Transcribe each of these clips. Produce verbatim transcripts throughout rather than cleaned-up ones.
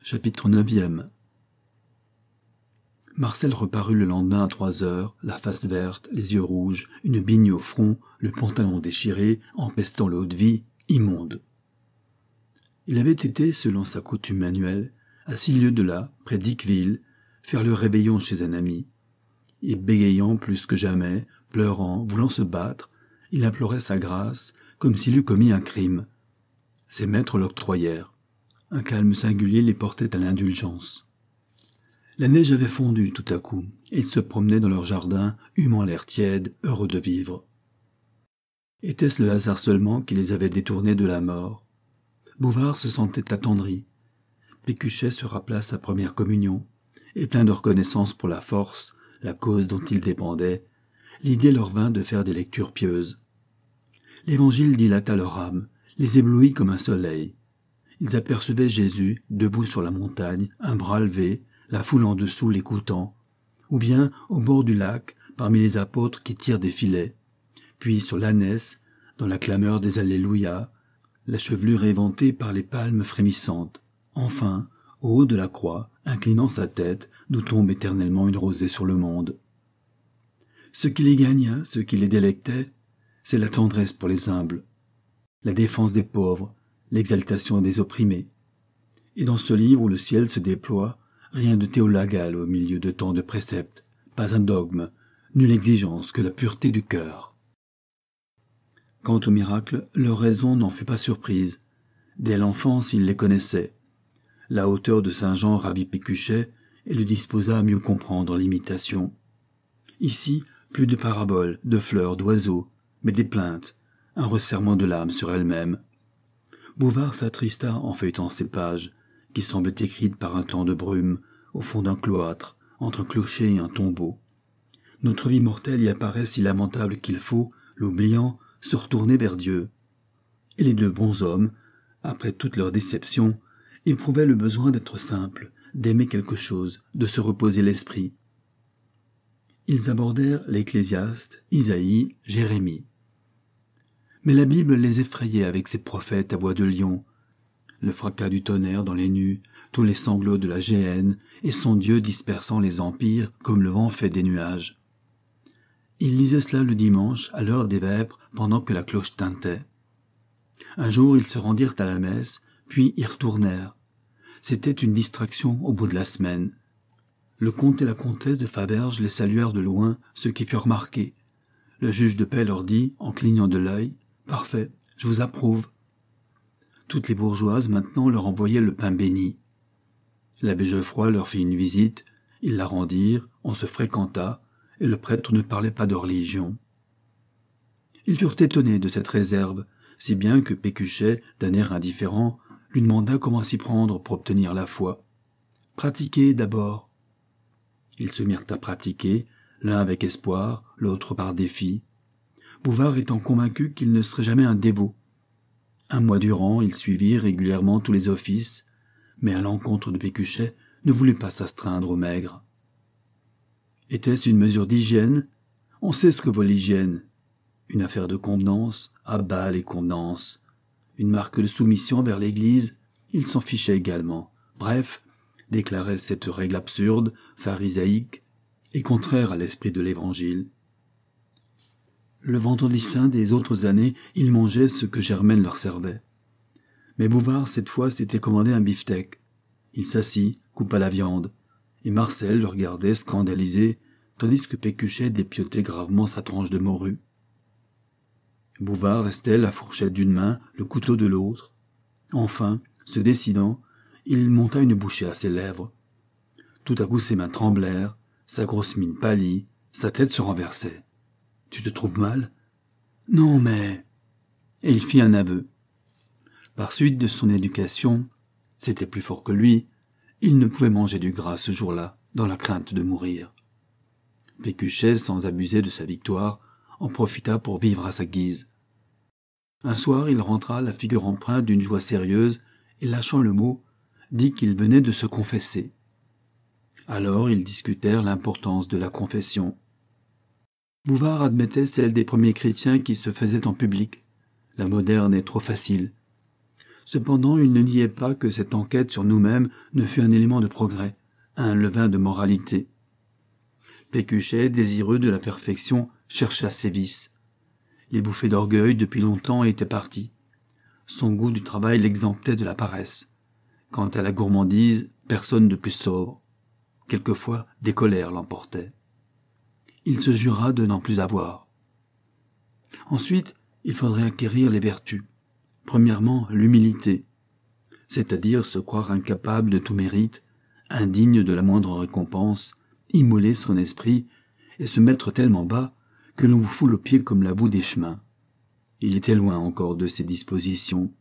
Chapitre neuvième. Marcel reparut le lendemain à trois heures, la face verte, les yeux rouges, une bigne au front, le pantalon déchiré, empestant le eau-de-vie, immonde. Il avait été, selon sa coutume manuelle, à six lieues de là, près d'Iqueville, faire le réveillon chez un ami. Et bégayant plus que jamais, pleurant, voulant se battre, il implorait sa grâce, comme s'il eût commis un crime. Ses maîtres l'octroyèrent. Un calme singulier les portait à l'indulgence. La neige avait fondu tout à coup, et ils se promenaient dans leur jardin, humant l'air tiède, heureux de vivre. Était-ce le hasard seulement qui les avait détournés de la mort? Bouvard se sentait attendri. Pécuchet se rappela sa première communion, et plein de reconnaissance pour la force, la cause dont il dépendait, l'idée leur vint de faire des lectures pieuses. L'Évangile dilata leur âme, les éblouit comme un soleil. Ils apercevaient Jésus, debout sur la montagne, un bras levé, la foule en dessous l'écoutant, ou bien au bord du lac, parmi les apôtres qui tirent des filets, puis sur l'ânesse, dans la clameur des Alléluia, la chevelure éventée par les palmes frémissantes, enfin, au haut de la croix, inclinant sa tête, d'où tombe éternellement une rosée sur le monde. Ce qui les gagna, ce qui les délectait, c'est la tendresse pour les humbles, la défense des pauvres, l'exaltation des opprimés. Et dans ce livre où le ciel se déploie, rien de théolagal au milieu de tant de préceptes, pas un dogme, nulle exigence que la pureté du cœur. Quant aux miracles, leur raison n'en fut pas surprise. Dès l'enfance, ils les connaissaient. La hauteur de Saint Jean ravit Pécuchet et le disposa à mieux comprendre l'imitation. Ici, plus de paraboles, de fleurs, d'oiseaux, mais des plaintes, un resserrement de l'âme sur elle-même. Bouvard s'attrista en feuilletant ces pages, qui semblaient écrites par un temps de brume, au fond d'un cloître, entre un clocher et un tombeau. Notre vie mortelle y apparaît si lamentable qu'il faut, l'oubliant, se retourner vers Dieu. Et les deux bons hommes, après toute leur déception, éprouvaient le besoin d'être simples, d'aimer quelque chose, de se reposer l'esprit. Ils abordèrent l'Ecclésiaste, Isaïe, Jérémie. Mais la Bible les effrayait avec ses prophètes à voix de lion, le fracas du tonnerre dans les nues, tous les sanglots de la géhenne, et son Dieu dispersant les empires comme le vent fait des nuages. Ils lisaient cela le dimanche, à l'heure des vêpres, pendant que la cloche tintait. Un jour, ils se rendirent à la messe, puis y retournèrent. C'était une distraction au bout de la semaine. Le comte et la comtesse de Faverges les saluèrent de loin, ce qui fut remarqué. Le juge de paix leur dit, en clignant de l'œil, « Parfait, je vous approuve. » Toutes les bourgeoises maintenant leur envoyaient le pain béni. L'abbé Geoffroy leur fit une visite, ils la rendirent, on se fréquenta, et le prêtre ne parlait pas de religion. Ils furent étonnés de cette réserve, si bien que Pécuchet, d'un air indifférent, lui demanda comment s'y prendre pour obtenir la foi. « Pratiquer d'abord. » Ils se mirent à pratiquer, l'un avec espoir, l'autre par défi. Bouvard étant convaincu qu'il ne serait jamais un dévot. Un mois durant, il suivit régulièrement tous les offices, mais à l'encontre de Pécuchet, ne voulut pas s'astreindre au maigre. Était-ce une mesure d'hygiène? On sait ce que vaut l'hygiène. Une affaire de convenance? À bas les convenances. Une marque de soumission vers l'Église? Il s'en fichait également. Bref, déclarait cette règle absurde, pharisaïque, et contraire à l'esprit de l'Évangile. Le vendredi saint des autres années, ils mangeaient ce que Germaine leur servait. Mais Bouvard, cette fois, s'était commandé un beefsteak. Il s'assit, coupa la viande, et Marcel le regardait scandalisé, tandis que Pécuchet dépiotait gravement sa tranche de morue. Bouvard restait la fourchette d'une main, le couteau de l'autre. Enfin, se décidant, il monta une bouchée à ses lèvres. Tout à coup ses mains tremblèrent, sa grosse mine pâlit, sa tête se renversait. « Tu te trouves mal ?»« Non, mais... » Et il fit un aveu. Par suite de son éducation, c'était plus fort que lui, il ne pouvait manger du gras ce jour-là, dans la crainte de mourir. Pécuchet, sans abuser de sa victoire, en profita pour vivre à sa guise. Un soir, il rentra la figure empreinte d'une joie sérieuse et, lâchant le mot, dit qu'il venait de se confesser. Alors ils discutèrent l'importance de la confession. Bouvard admettait celle des premiers chrétiens qui se faisaient en public. La moderne est trop facile. Cependant, il ne niait pas que cette enquête sur nous-mêmes ne fût un élément de progrès, un levain de moralité. Pécuchet, désireux de la perfection, chercha ses vices. Il bouffait d'orgueil depuis longtemps et était parti. Son goût du travail l'exemptait de la paresse. Quant à la gourmandise, personne de plus sobre. Quelquefois, des colères l'emportaient. Il se jura de n'en plus avoir. Ensuite, il faudrait acquérir les vertus. Premièrement, l'humilité, c'est-à-dire se croire incapable de tout mérite, indigne de la moindre récompense, immoler son esprit et se mettre tellement bas que l'on vous foule aux pieds comme la boue des chemins. Il était loin encore de ces dispositions.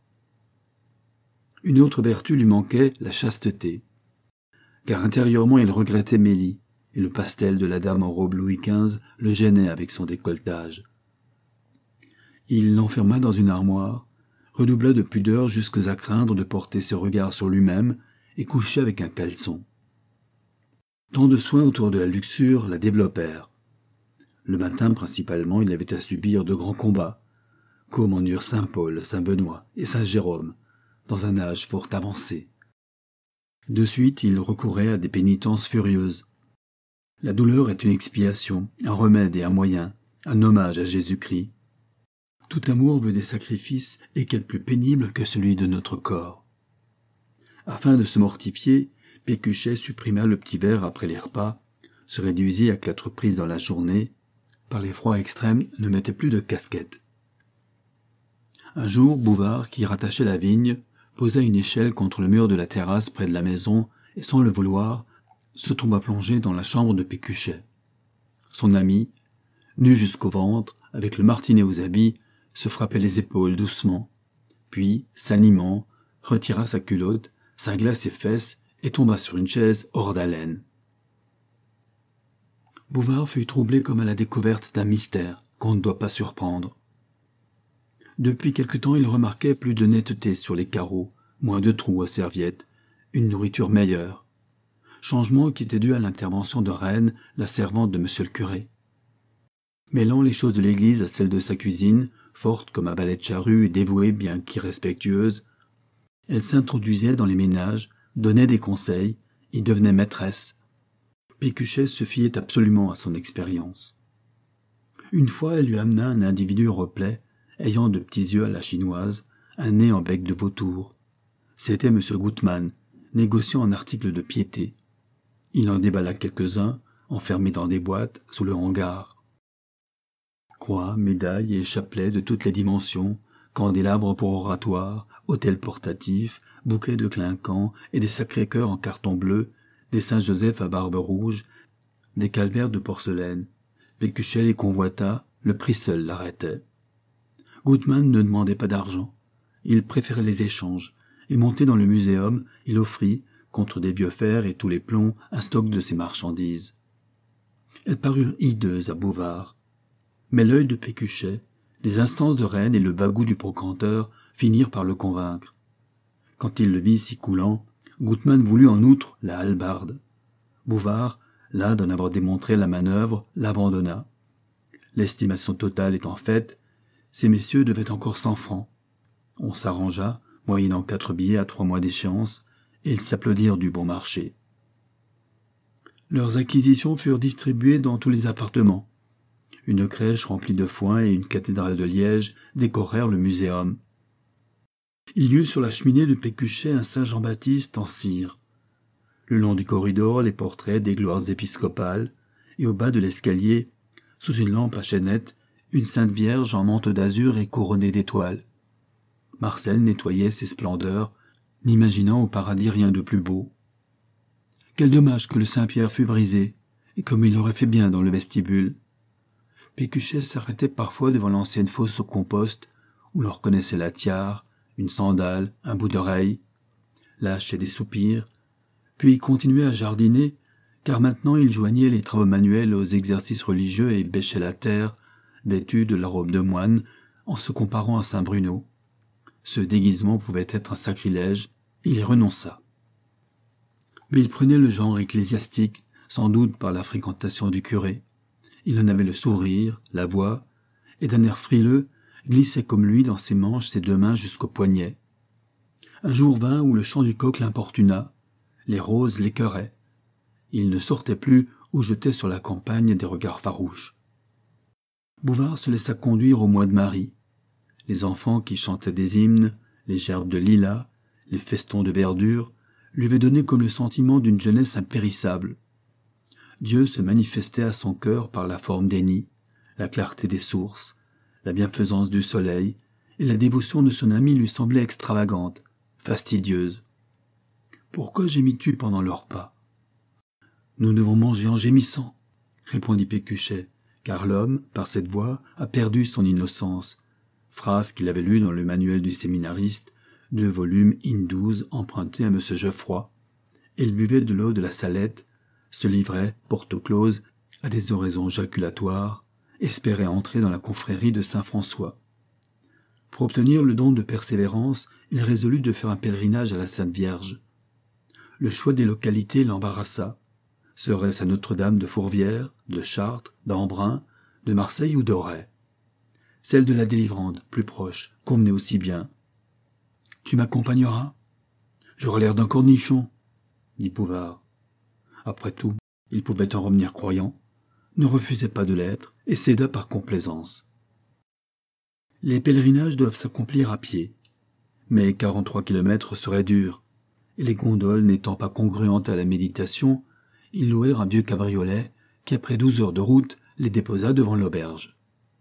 Une autre vertu lui manquait, la chasteté, car intérieurement il regrettait Mélie, et le pastel de la dame en robe Louis quinze le gênait avec son décolletage. Il l'enferma dans une armoire, redoubla de pudeur jusqu'à craindre de porter ses regards sur lui-même et coucha avec un caleçon. Tant de soins autour de la luxure la développèrent. Le matin principalement, il avait à subir de grands combats, comme en eurent saint Paul, saint Benoît et saint Jérôme, dans un âge fort avancé. De suite, il recourait à des pénitences furieuses. La douleur est une expiation, un remède et un moyen, un hommage à Jésus-Christ. Tout amour veut des sacrifices et quel plus pénible que celui de notre corps. Afin de se mortifier, Pécuchet supprima le petit verre après les repas, se réduisit à quatre prises dans la journée, par les froids extrêmes ne mettait plus de casquette. Un jour, Bouvard, qui rattachait la vigne, posa une échelle contre le mur de la terrasse près de la maison et, sans le vouloir, se tomba plongé dans la chambre de Pécuchet. Son ami, nu jusqu'au ventre, avec le martinet aux habits, se frappait les épaules doucement, puis, s'animant, retira sa culotte, cingla ses fesses et tomba sur une chaise hors d'haleine. Bouvard fut troublé comme à la découverte d'un mystère qu'on ne doit pas surprendre. Depuis quelque temps, il remarquait plus de netteté sur les carreaux, moins de trous aux serviettes, une nourriture meilleure. Changement qui était dû à l'intervention de Reine, la servante de monsieur le curé. Mêlant les choses de l'église à celles de sa cuisine, forte comme un valet de charrue et dévouée bien qu'irrespectueuse, elle s'introduisait dans les ménages, donnait des conseils, y devenait maîtresse. Pécuchet se fiait absolument à son expérience. Une fois, elle lui amena un individu replet, ayant de petits yeux à la chinoise, un nez en bec de vautour. C'était M. Gutmann, négociant en articles de piété. Il en déballa quelques-uns, enfermés dans des boîtes, sous le hangar. Croix, médailles et chapelets de toutes les dimensions, candélabres pour oratoire, autels portatifs, bouquets de clinquants et des Sacré-Cœurs en carton bleu, des Saint-Joseph à barbe rouge, des calvaires de porcelaine. Pécuchet les convoita, le prix seul l'arrêtait. Gutmann ne demandait pas d'argent. Il préférait les échanges, et monté dans le muséum, il offrit, contre des vieux fers et tous les plombs, un stock de ses marchandises. Elles parurent hideuses à Bouvard. Mais l'œil de Pécuchet, les instances de Reine et le bagout du brocanteur finirent par le convaincre. Quand il le vit si coulant, Gutmann voulut en outre la hallebarde. Bouvard, las d'en avoir démontré la manœuvre, l'abandonna. L'estimation totale étant faite, ces messieurs devaient encore cent francs. On s'arrangea, moyennant quatre billets à trois mois d'échéance, et ils s'applaudirent du bon marché. Leurs acquisitions furent distribuées dans tous les appartements. Une crèche remplie de foin et une cathédrale de Liège décorèrent le muséum. Il y eut sur la cheminée de Pécuchet un Saint Jean-Baptiste en cire. Le long du corridor, les portraits des gloires épiscopales, et au bas de l'escalier, sous une lampe à chaînette, une Sainte Vierge en manteau d'azur et couronnée d'étoiles. Marcel nettoyait ses splendeurs, n'imaginant au paradis rien de plus beau. Quel dommage que le Saint-Pierre fût brisé, et comme il aurait fait bien dans le vestibule. Pécuchet s'arrêtait parfois devant l'ancienne fosse au compost, où l'on reconnaissait la tiare, une sandale, un bout d'oreille, lâchait des soupirs, puis il continuait à jardiner, car maintenant il joignait les travaux manuels aux exercices religieux et bêchait la terre, vêtu de la robe de moine, en se comparant à saint Bruno. Ce déguisement pouvait être un sacrilège, il y renonça. Mais il prenait le genre ecclésiastique, sans doute par la fréquentation du curé. Il en avait le sourire, la voix, et d'un air frileux, glissait comme lui dans ses manches ses deux mains jusqu'au poignet. Un jour vint où le chant du coq l'importuna, les roses l'écœuraient. Il ne sortait plus ou jetait sur la campagne des regards farouches. Bouvard se laissa conduire au mois de Marie. Les enfants qui chantaient des hymnes, les gerbes de lilas, les festons de verdure, lui avaient donné comme le sentiment d'une jeunesse impérissable. Dieu se manifestait à son cœur par la forme des nids, la clarté des sources, la bienfaisance du soleil, et la dévotion de son ami lui semblait extravagante, fastidieuse. « Pourquoi gémis-tu pendant le repas ?»« Nous devons manger en gémissant, » répondit Pécuchet, car l'homme, par cette voix, a perdu son innocence, phrase qu'il avait lue dans le manuel du séminariste, deux volumes in douze empruntés à M. Geoffroy. Il buvait de l'eau de la Salette, se livrait, porte close, à des oraisons jaculatoires, espérait entrer dans la confrérie de Saint-François. Pour obtenir le don de persévérance, il résolut de faire un pèlerinage à la Sainte Vierge. Le choix des localités l'embarrassa. Serait-ce à Notre-Dame de Fourvière, de Chartres, d'Embrun, de Marseille ou d'Auray? Celle de la Délivrande, plus proche, convenait aussi bien. « Tu m'accompagneras ?»« J'aurai l'air d'un cornichon, » dit Bouvard. Après tout, il pouvait en revenir croyant, ne refusait pas de l'être et céda par complaisance. Les pèlerinages doivent s'accomplir à pied, mais quarante-trois kilomètres seraient durs, et les gondoles n'étant pas congruentes à la méditation, ils louèrent un vieux cabriolet qui, après douze heures de route, les déposa devant l'auberge.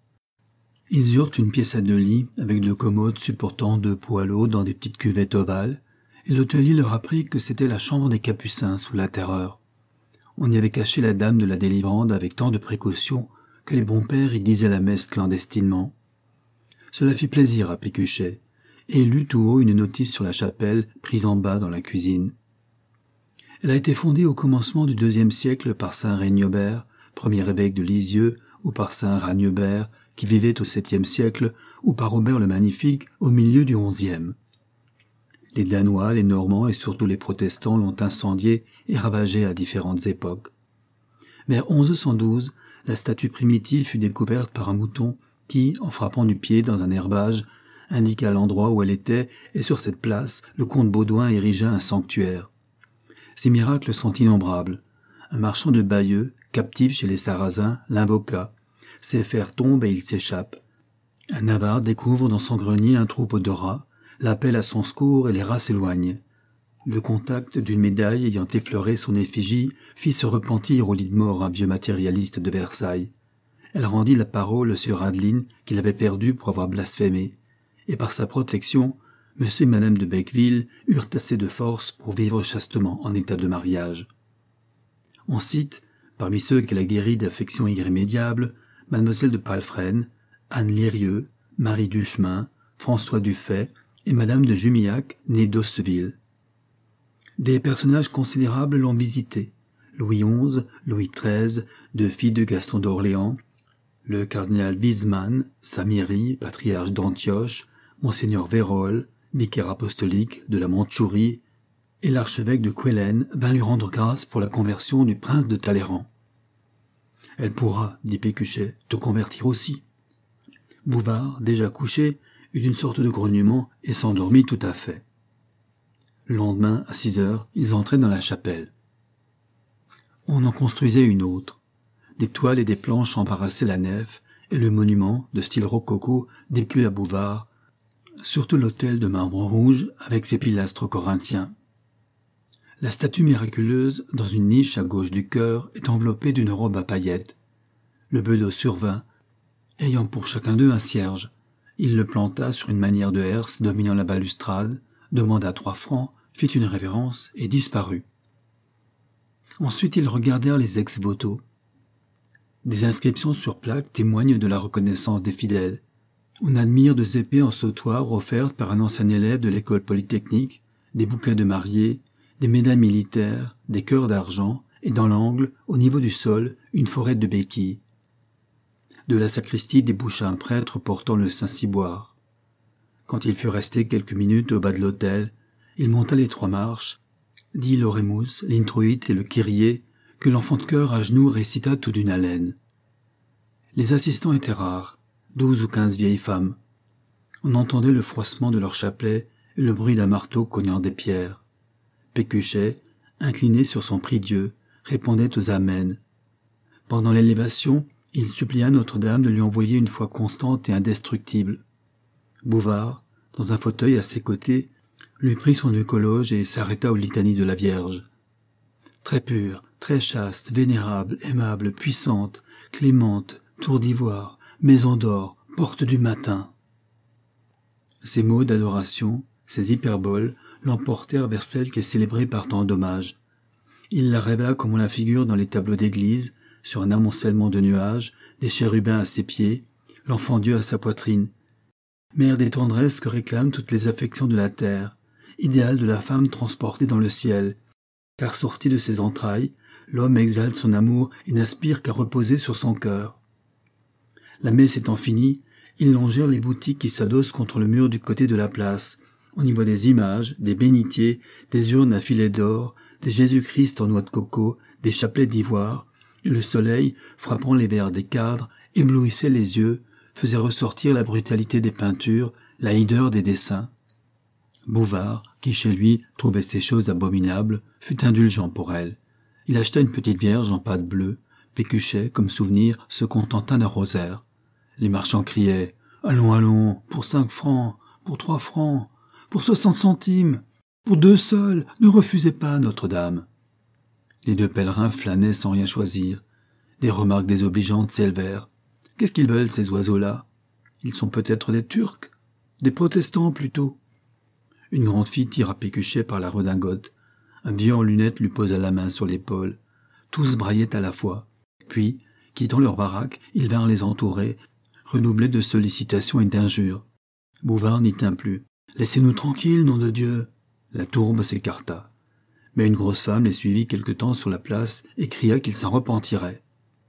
Ils eurent une pièce à deux lits, avec deux commodes supportant deux poêleaux dans des petites cuvettes ovales, et l'hôtelier leur apprit que c'était la chambre des Capucins sous la Terreur. On y avait caché la dame de la Délivrande avec tant de précaution que les bons pères y disaient la messe clandestinement. Cela fit plaisir à Pécuchet, et il lut tout haut une notice sur la chapelle prise en bas dans la cuisine. Elle a été fondée au commencement du deuxième siècle par saint Réniobert, premier évêque de Lisieux, ou par saint Ragnebert, qui vivait au septième siècle, ou par Robert le Magnifique au milieu du onzième. Les Danois, les Normands et surtout les protestants l'ont incendiée et ravagée à différentes époques. Vers onze cent douze, la statue primitive fut découverte par un mouton qui, en frappant du pied dans un herbage, indiqua l'endroit où elle était, et sur cette place, le comte Baudouin érigea un sanctuaire. Ces miracles sont innombrables. Un marchand de Bayeux, captif chez les Sarrasins, l'invoqua. Ses fers tombent et il s'échappe. Un avare découvre dans son grenier un troupeau de rats, l'appelle à son secours et les rats s'éloignent. Le contact d'une médaille ayant effleuré son effigie fit se repentir au lit de mort un vieux matérialiste de Versailles. Elle rendit la parole sur Adeline qu'il avait perdue pour avoir blasphémé, et par sa protection, monsieur et madame de Becqueville eurent assez de force pour vivre chastement en état de mariage. On cite, parmi ceux qu'elle a guéris d'affection irrémédiable, mademoiselle de Palfrène, Anne Lirieux, Marie Duchemin, François Dufay et madame de Jumillac, née d'Osseville. Des personnages considérables l'ont visité. Louis onze, Louis treize, deux filles de Gaston d'Orléans, le cardinal Wiesmann, Samiri, patriarche d'Antioche, monseigneur Vérole, vicaire apostolique de la Mandchourie, et l'archevêque de Quellen vint lui rendre grâce pour la conversion du prince de Talleyrand. « Elle pourra, dit Pécuchet, te convertir aussi. » Bouvard, déjà couché, eut une sorte de grognement et s'endormit tout à fait. Le lendemain, à six heures, ils entraient dans la chapelle. On en construisait une autre. Des toiles et des planches embarrassaient la nef, et le monument, de style rococo, déplut à Bouvard, surtout l'autel de marbre rouge avec ses pilastres corinthiens. La statue miraculeuse, dans une niche à gauche du chœur, est enveloppée d'une robe à paillettes. Le bedeau survint, ayant pour chacun d'eux un cierge. Il le planta sur une manière de herse dominant la balustrade, demanda trois francs, fit une révérence et disparut. Ensuite ils regardèrent les ex-voto. Des inscriptions sur plaques témoignent de la reconnaissance des fidèles. On admire deux épées en sautoir offertes par un ancien élève de l'école polytechnique, des bouquets de mariés, des médailles militaires, des cœurs d'argent, et dans l'angle, au niveau du sol, une forêt de béquilles. De la sacristie déboucha un prêtre portant le Saint-Ciboire. Quand il fut resté quelques minutes au bas de l'autel, il monta les trois marches, dit l'orémus, l'introïte et le kyrie, que l'enfant de chœur à genoux récita tout d'une haleine. Les assistants étaient rares, douze ou quinze vieilles femmes. On entendait le froissement de leur chapelet et le bruit d'un marteau cognant des pierres. Pécuchet, incliné sur son prie-dieu, répondait aux amens. Pendant l'élévation, il supplia Notre-Dame de lui envoyer une foi constante et indestructible. Bouvard, dans un fauteuil à ses côtés, lui prit son eucologe et s'arrêta aux litanies de la Vierge. Très pure, très chaste, vénérable, aimable, puissante, clémente, tour d'ivoire, maison d'or, porte du matin. Ces mots d'adoration, ces hyperboles, l'emportèrent vers celle qui est célébrée par tant d'hommages. Il la rêva comme on la figure dans les tableaux d'église, sur un amoncellement de nuages, des chérubins à ses pieds, l'enfant Dieu à sa poitrine. Mère des tendresses que réclament toutes les affections de la terre, idéal de la femme transportée dans le ciel, car sorti de ses entrailles, l'homme exalte son amour et n'aspire qu'à reposer sur son cœur. La messe étant finie, ils longèrent les boutiques qui s'adossent contre le mur du côté de la place. On y voit des images, des bénitiers, des urnes à filets d'or, des Jésus-Christ en noix de coco, des chapelets d'ivoire, et le soleil, frappant les verres des cadres, éblouissait les yeux, faisait ressortir la brutalité des peintures, la hideur des dessins. Bouvard, qui chez lui trouvait ces choses abominables, fut indulgent pour elle. Il acheta une petite vierge en pâte bleue. Pécuchet, comme souvenir, se contenta d'un rosaire. Les marchands criaient « Allons, allons, pour cinq francs, pour trois francs, pour soixante centimes, pour deux seuls, ne refusez pas, Notre-Dame. » Les deux pèlerins flânaient sans rien choisir. Des remarques désobligeantes s'élevèrent. Qu'est-ce qu'ils veulent, ces oiseaux-là? Ils sont peut-être des Turcs, des protestants plutôt. Une grande fille tira Pécuchet par la redingote. Un vieux en lunettes lui posa la main sur l'épaule. Tous braillaient à la fois. Puis, quittant leur baraque, ils vinrent les entourer, redoublés de sollicitations et d'injures. Bouvard n'y tint plus. « Laissez-nous tranquilles, nom de Dieu !» La tourbe s'écarta. Mais une grosse femme les suivit quelque temps sur la place et cria qu'ils s'en repentiraient.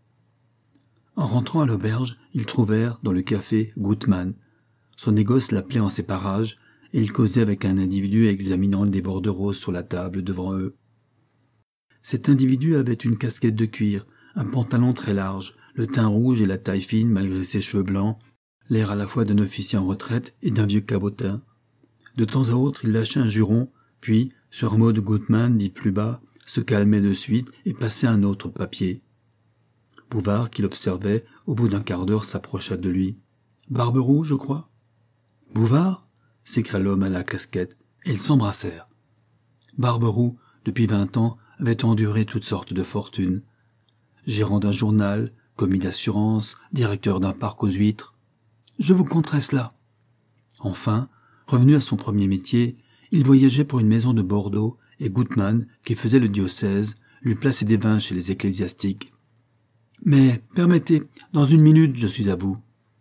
En rentrant à l'auberge, ils trouvèrent, dans le café, Gutmann. Son négoce l'appelait en ces parages, et il causait avec un individu examinant des bordereaux sur la table devant eux. Cet individu avait une casquette de cuir, un pantalon très large, le teint rouge et la taille fine malgré ses cheveux blancs, l'air à la fois d'un officier en retraite et d'un vieux cabotin. De temps à autre, il lâchait un juron, puis, sur un mot de Gutmann dit plus bas, se calmait de suite et passait un autre papier. Bouvard, qui l'observait, au bout d'un quart d'heure s'approcha de lui. « Barberoux, je crois ?»« Bouvard ?» s'écria l'homme à la casquette, et ils s'embrassèrent. Barberoux, depuis vingt ans, avait enduré toutes sortes de fortunes. Gérant d'un journal, commis d'assurance, directeur d'un parc aux huîtres. Je vous conterai cela. Enfin, revenu à son premier métier, il voyageait pour une maison de Bordeaux, et Gutmann, qui faisait le diocèse, lui plaçait des vins chez les ecclésiastiques. « Mais, permettez, dans une minute, je suis à vous. »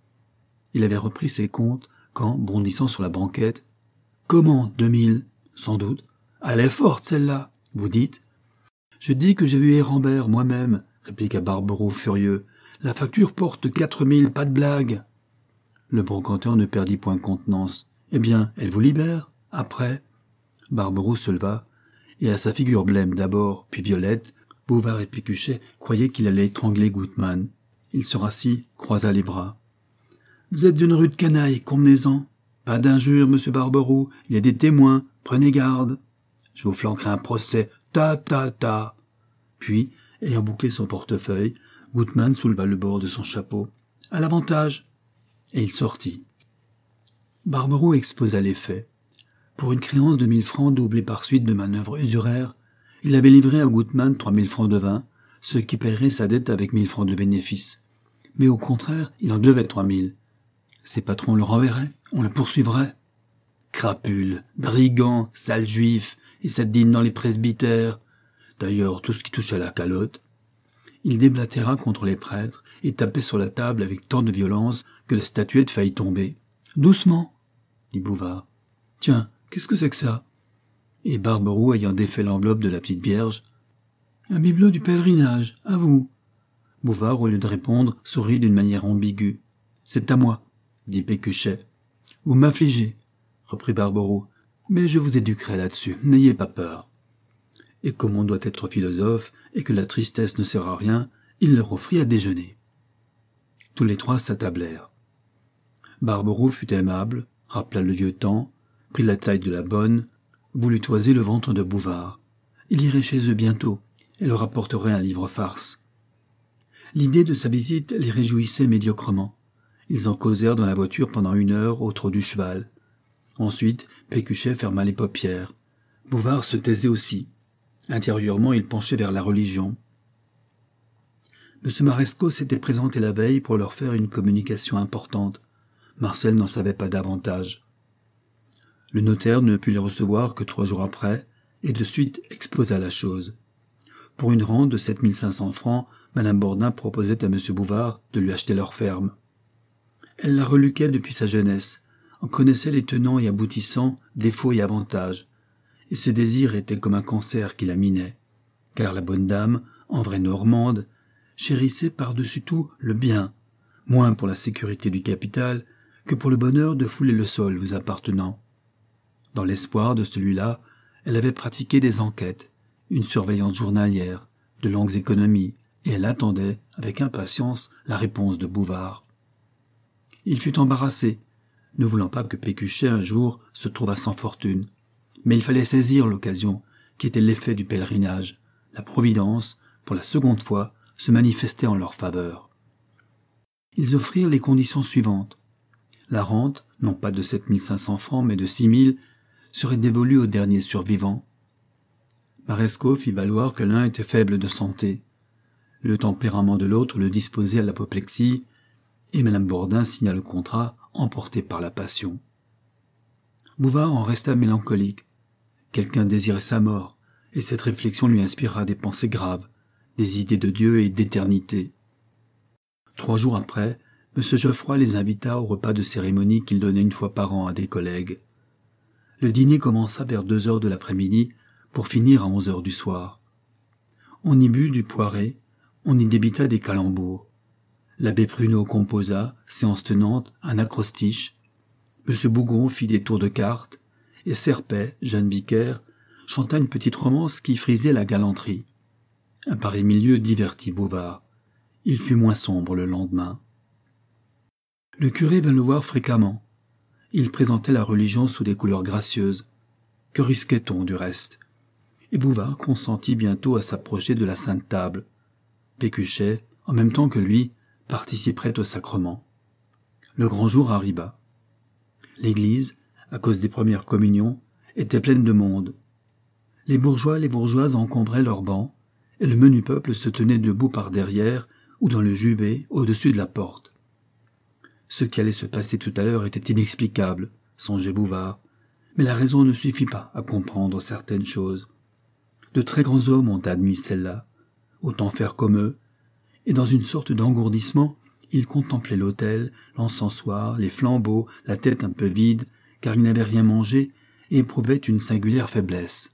Il avait repris ses comptes, quand, bondissant sur la banquette, « Comment, deux mille ? Sans doute. Elle est forte, celle-là, vous dites. »« Je dis que j'ai vu Hérambert, moi-même, » répliqua Barberoux furieux. « La facture porte quatre mille, pas de blague. » Le brocanteur ne perdit point contenance. « Eh bien, elle vous libère, après ?» Barberoux se leva, et à sa figure blême d'abord, puis violette, Bouvard et Pécuchet croyaient qu'il allait étrangler Gutmann. Il se rassit, croisa les bras. « Vous êtes une rude canaille, convenez-en. Pas d'injures, monsieur Barberoux, il y a des témoins, prenez garde. Je vous flanquerai un procès, ta ta ta. » Puis, ayant bouclé son portefeuille, Gutmann souleva le bord de son chapeau. « À l'avantage !» Et il sortit. Barberoux exposa les faits. Pour une créance de mille francs doublée par suite de manœuvres usuraires, il avait livré à Gutmann trois mille francs de vin, ce qui paierait sa dette avec mille francs de bénéfice. Mais au contraire, il en devait trois mille. Ses patrons le renverraient, on le poursuivrait. Crapule, brigand, sale juif, et cette dîne dans les presbytères. D'ailleurs, tout ce qui touche à la calotte. Il déblatéra contre les prêtres et tapait sur la table avec tant de violence que la statuette faillit tomber. « Doucement !» dit Bouvard. « Tiens, qu'est-ce que c'est que ça ?» Et Barberoux, ayant défait l'enveloppe de la petite vierge, « Un bibelot du pèlerinage, à vous. » Bouvard, au lieu de répondre, sourit d'une manière ambiguë. « C'est à moi, » dit Pécuchet. « Vous m'affligez, » reprit Barberoux, « mais je vous éduquerai là-dessus, n'ayez pas peur. » Et comme on doit être philosophe et que la tristesse ne sert à rien, il leur offrit à déjeuner. Tous les trois s'attablèrent. Barberoux fut aimable, rappela le vieux temps, prit la taille de la bonne, voulut toiser le ventre de Bouvard. Il irait chez eux bientôt et leur apporterait un livre farce. L'idée de sa visite les réjouissait médiocrement. Ils en causèrent dans la voiture pendant une heure au trot du cheval. Ensuite, Pécuchet ferma les paupières. Bouvard se taisait aussi. Intérieurement, il penchait vers la religion. M. Marescot s'était présenté la veille pour leur faire une communication importante. Marcel n'en savait pas davantage. Le notaire ne put les recevoir que trois jours après, et de suite exposa la chose. Pour une rente de sept mille cinq cents francs, Madame Bourdin proposait à M. Bouvard de lui acheter leur ferme. Elle la reluquait depuis sa jeunesse, en connaissait les tenants et aboutissants, défauts et avantages, et ce désir était comme un cancer qui la minait, car la bonne dame, en vraie Normande, chérissait par-dessus tout le bien, moins pour la sécurité du capital que pour le bonheur de fouler le sol vous appartenant. Dans l'espoir de celui-là, elle avait pratiqué des enquêtes, une surveillance journalière, de longues économies, et elle attendait, avec impatience, la réponse de Bouvard. Il fut embarrassé, ne voulant pas que Pécuchet un jour se trouvât sans fortune. Mais il fallait saisir l'occasion, qui était l'effet du pèlerinage. La Providence, pour la seconde fois, se manifestait en leur faveur. Ils offrirent les conditions suivantes. La rente, non pas de sept mille cinq cents francs, mais de six mille, serait dévolue au dernier survivant. Marescot fit valoir que l'un était faible de santé. Le tempérament de l'autre le disposait à l'apoplexie, et Madame Bourdin signa le contrat, emporté par la passion. Bouvard en resta mélancolique. Quelqu'un désirait sa mort, et cette réflexion lui inspira des pensées graves, des idées de Dieu et d'éternité. Trois jours après, M. Geoffroy les invita au repas de cérémonie qu'il donnait une fois par an à des collègues. Le dîner commença vers deux heures de l'après-midi pour finir à onze heures du soir. On y but du poiré, on y débita des calembours. L'abbé Pruneau composa, séance tenante, un acrostiche. M. Bougon fit des tours de cartes, et Serpet, jeune vicaire, chanta une petite romance qui frisait la galanterie. Un pareil milieu divertit Bouvard. Il fut moins sombre le lendemain. Le curé vint le voir fréquemment. Il présentait la religion sous des couleurs gracieuses. Que risquait-on du reste? Et Bouvard consentit bientôt à s'approcher de la Sainte Table. Pécuchet, en même temps que lui, participerait au sacrement. Le grand jour arriva. L'église, à cause des premières communions, était pleine de monde. Les bourgeois et les bourgeoises encombraient leurs bancs, et le menu peuple se tenait debout par derrière ou dans le jubé au-dessus de la porte. Ce qui allait se passer tout à l'heure était inexplicable, songeait Bouvard, mais la raison ne suffit pas à comprendre certaines choses. De très grands hommes ont admis celle-là, autant faire comme eux, et dans une sorte d'engourdissement, il contemplait l'autel, l'encensoir, les flambeaux, la tête un peu vide, car il n'avait rien mangé, et éprouvait une singulière faiblesse.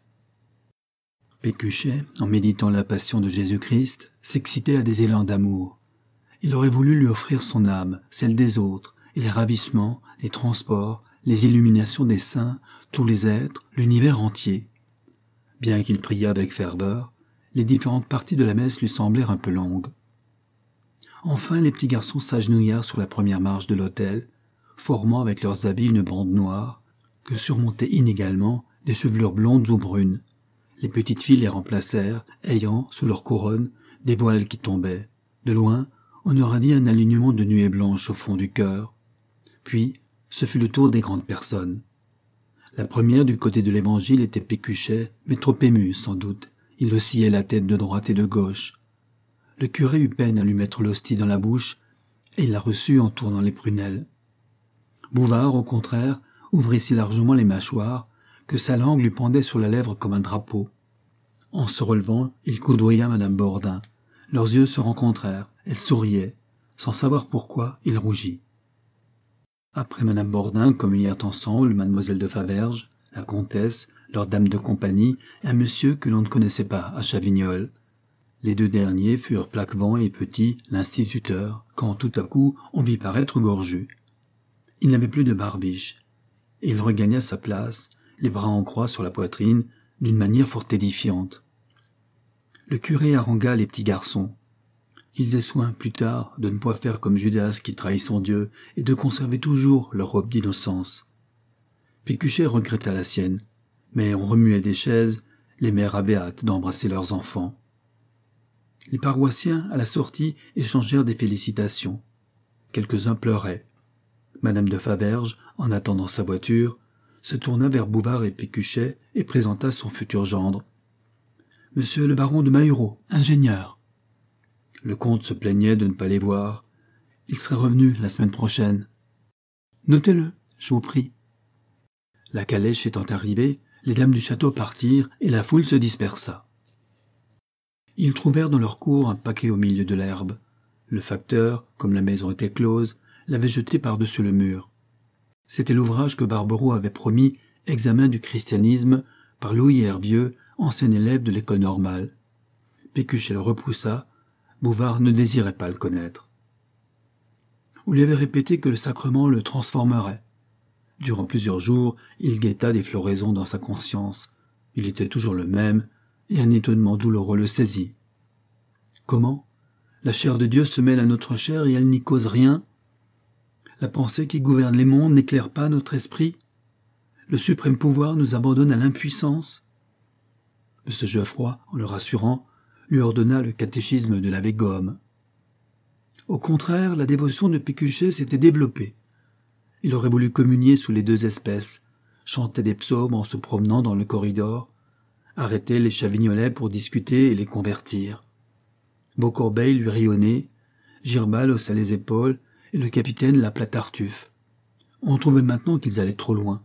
Pécuchet, en méditant la passion de Jésus-Christ, s'excitait à des élans d'amour. Il aurait voulu lui offrir son âme, celle des autres, et les ravissements, les transports, les illuminations des saints, tous les êtres, l'univers entier. Bien qu'il priât avec ferveur, les différentes parties de la messe lui semblèrent un peu longues. Enfin, les petits garçons s'agenouillèrent sur la première marche de l'autel, formant avec leurs habits une bande noire, que surmontaient inégalement des chevelures blondes ou brunes. Les petites filles les remplacèrent, ayant, sous leur couronne, des voiles qui tombaient. De loin, on aurait dit un alignement de nuées blanches au fond du chœur. Puis, ce fut le tour des grandes personnes. La première du côté de l'Évangile était Pécuchet, mais trop ému, sans doute. Il oscillait la tête de droite et de gauche. Le curé eut peine à lui mettre l'hostie dans la bouche, et il la reçut en tournant les prunelles. Bouvard, au contraire, ouvrit si largement les mâchoires que sa langue lui pendait sur la lèvre comme un drapeau. En se relevant, il coudoya Madame Bourdin. Leurs yeux se rencontrèrent, elle souriait. Sans savoir pourquoi, il rougit. Après Madame Bourdin communièrent ensemble Mademoiselle de Faverges, la comtesse, leur dame de compagnie et un monsieur que l'on ne connaissait pas à Chavignoles. Les deux derniers furent Plaquevent et Petit, l'instituteur, quand tout à coup on vit paraître Gorju. Il n'avait plus de barbiche, et il regagna sa place, les bras en croix sur la poitrine, d'une manière fort édifiante. Le curé harangua les petits garçons. Qu'ils aient soin, plus tard, de ne pas faire comme Judas qui trahit son Dieu, et de conserver toujours leur robe d'innocence. Pécuchet regretta la sienne, mais on remuait des chaises, les mères avaient hâte d'embrasser leurs enfants. Les paroissiens, à la sortie, échangèrent des félicitations. Quelques-uns pleuraient. Madame de Faverges, en attendant sa voiture, se tourna vers Bouvard et Pécuchet et présenta son futur gendre. « Monsieur le baron de Mahureau, ingénieur. » Le comte se plaignait de ne pas les voir. Il serait revenu la semaine prochaine. « Notez-le, je vous prie. » La calèche étant arrivée, les dames du château partirent et la foule se dispersa. Ils trouvèrent dans leur cour un paquet au milieu de l'herbe. Le facteur, comme la maison était close, l'avait jeté par-dessus le mur. C'était l'ouvrage que Barberouux avait promis, Examen du christianisme, par Louis Hervieux, ancien élève de l'école normale. Pécuchet le repoussa. Bouvard ne désirait pas le connaître. On lui avait répété que le sacrement le transformerait. Durant plusieurs jours, il guetta des floraisons dans sa conscience. Il était toujours le même, et un étonnement douloureux le saisit. Comment ? La chair de Dieu se mêle à notre chair et elle n'y cause rien ? La pensée qui gouverne les mondes n'éclaire pas notre esprit ? Le suprême pouvoir nous abandonne à l'impuissance ? M. Geoffroy, en le rassurant, lui ordonna le catéchisme de l'abbé Gaume. Au contraire, la dévotion de Pécuchet s'était développée. Il aurait voulu communier sous les deux espèces, chanter des psaumes en se promenant dans le corridor, arrêter les Chavignolais pour discuter et les convertir. Beaucorbeil lui riait au nez, Girbal haussa les épaules et le capitaine l'appela Tartuffe. On trouvait maintenant qu'ils allaient trop loin.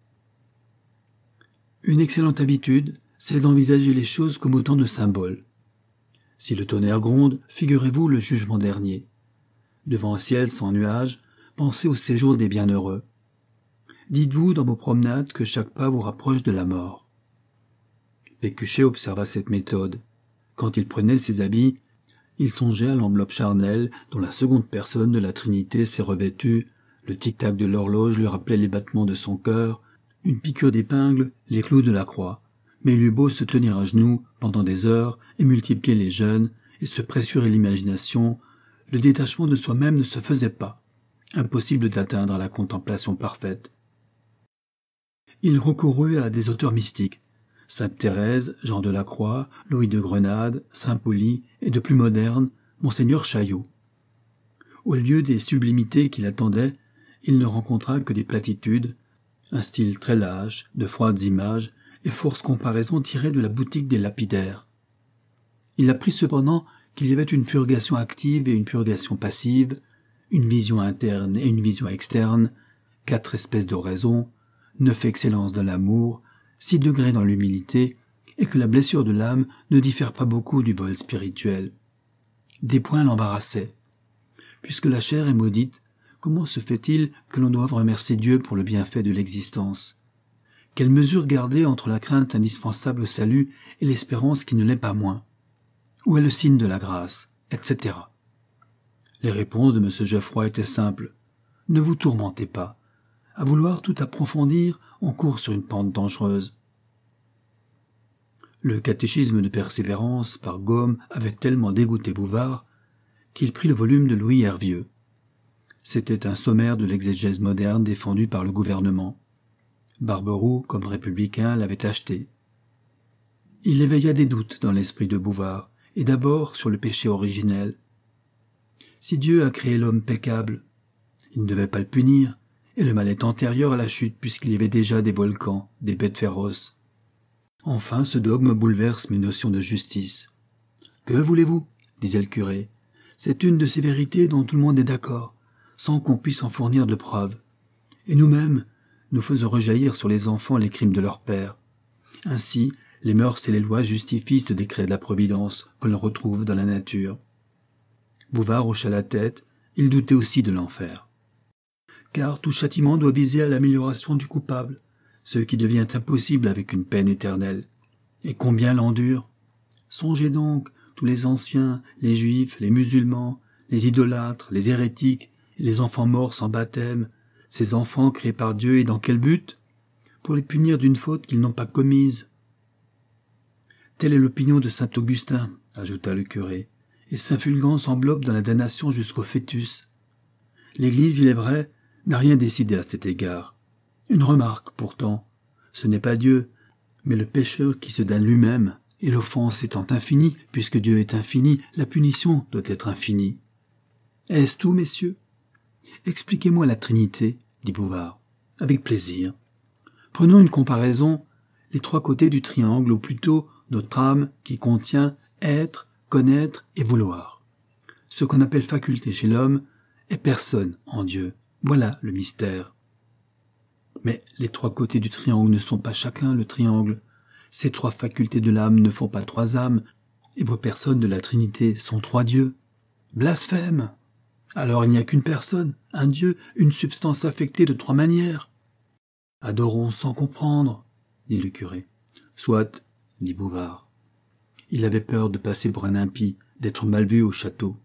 Une excellente habitude, c'est d'envisager les choses comme autant de symboles. Si le tonnerre gronde, figurez-vous le jugement dernier. Devant un ciel sans nuages, pensez au séjour des bienheureux. Dites-vous dans vos promenades que chaque pas vous rapproche de la mort. Pécuchet observa cette méthode. Quand il prenait ses habits, il songeait à l'enveloppe charnelle dont la seconde personne de la Trinité s'est revêtue, le tic-tac de l'horloge lui rappelait les battements de son cœur, une piqûre d'épingle, les clous de la croix. Mais il eut beau se tenir à genoux pendant des heures et multiplier les jeûnes et se pressurer l'imagination, le détachement de soi-même ne se faisait pas. Impossible d'atteindre à la contemplation parfaite. Il recourut à des auteurs mystiques, Sainte Thérèse, Jean de la Croix, Louis de Grenade, Saint Poli et de plus moderne, Monseigneur Chaillot. Au lieu des sublimités qui l'attendaient, il ne rencontra que des platitudes, un style très lâche, de froides images et force comparaisons tirées de la boutique des lapidaires. Il apprit cependant qu'il y avait une purgation active et une purgation passive, une vision interne et une vision externe, quatre espèces d'oraisons, neuf excellences de l'amour, six degrés dans l'humilité, et que la blessure de l'âme ne diffère pas beaucoup du vol spirituel. Des points l'embarrassaient. Puisque la chair est maudite, comment se fait-il que l'on doive remercier Dieu pour le bienfait de l'existence ? Quelle mesure garder entre la crainte indispensable au salut et l'espérance qui ne l'est pas moins ? Où est le signe de la grâce, et cetera. Les réponses de M. Geoffroy étaient simples. Ne vous tourmentez pas. À vouloir tout approfondir, on court sur une pente dangereuse. Le catéchisme de persévérance par Gaume avait tellement dégoûté Bouvard qu'il prit le volume de Louis Hervieux. C'était un sommaire de l'exégèse moderne défendu par le gouvernement. Barberouux, comme républicain, l'avait acheté. Il éveilla des doutes dans l'esprit de Bouvard, et d'abord sur le péché originel. Si Dieu a créé l'homme peccable, il ne devait pas le punir, et le mal est antérieur à la chute puisqu'il y avait déjà des volcans, des bêtes féroces. Enfin, ce dogme bouleverse mes notions de justice. « Que voulez-vous » disait le curé. « C'est une de ces vérités dont tout le monde est d'accord, sans qu'on puisse en fournir de preuves. Et nous-mêmes, nous faisons rejaillir sur les enfants les crimes de leurs pères. Ainsi, les mœurs et les lois justifient ce décret de la Providence que l'on retrouve dans la nature. » Bouvard hocha la tête, il doutait aussi de l'enfer. Car tout châtiment doit viser à l'amélioration du coupable, ce qui devient impossible avec une peine éternelle. Et combien l'endure ? Songez donc, tous les anciens, les juifs, les musulmans, les idolâtres, les hérétiques, les enfants morts sans baptême, ces enfants créés par Dieu et dans quel but ? Pour les punir d'une faute qu'ils n'ont pas commise. Telle est l'opinion de saint Augustin, ajouta le curé, et saint Fulgence s'enveloppe dans la damnation jusqu'au fœtus. L'Église, il est vrai, n'a rien décidé à cet égard. Une remarque, pourtant, ce n'est pas Dieu, mais le pécheur qui se damne lui-même, et l'offense étant infinie, puisque Dieu est infini, la punition doit être infinie. Est-ce tout, messieurs? Expliquez-moi la Trinité, dit Bouvard. Avec plaisir. Prenons une comparaison, les trois côtés du triangle, ou plutôt notre âme qui contient être, connaître et vouloir. Ce qu'on appelle faculté chez l'homme est personne en Dieu. Voilà le mystère. Mais les trois côtés du triangle ne sont pas chacun le triangle. Ces trois facultés de l'âme ne font pas trois âmes, et vos personnes de la Trinité sont trois dieux. Blasphème! Alors il n'y a qu'une personne, un Dieu, une substance affectée de trois manières. Adorons sans comprendre, dit le curé. Soit, dit Bouvard. Il avait peur de passer pour un impie, d'être mal vu au château.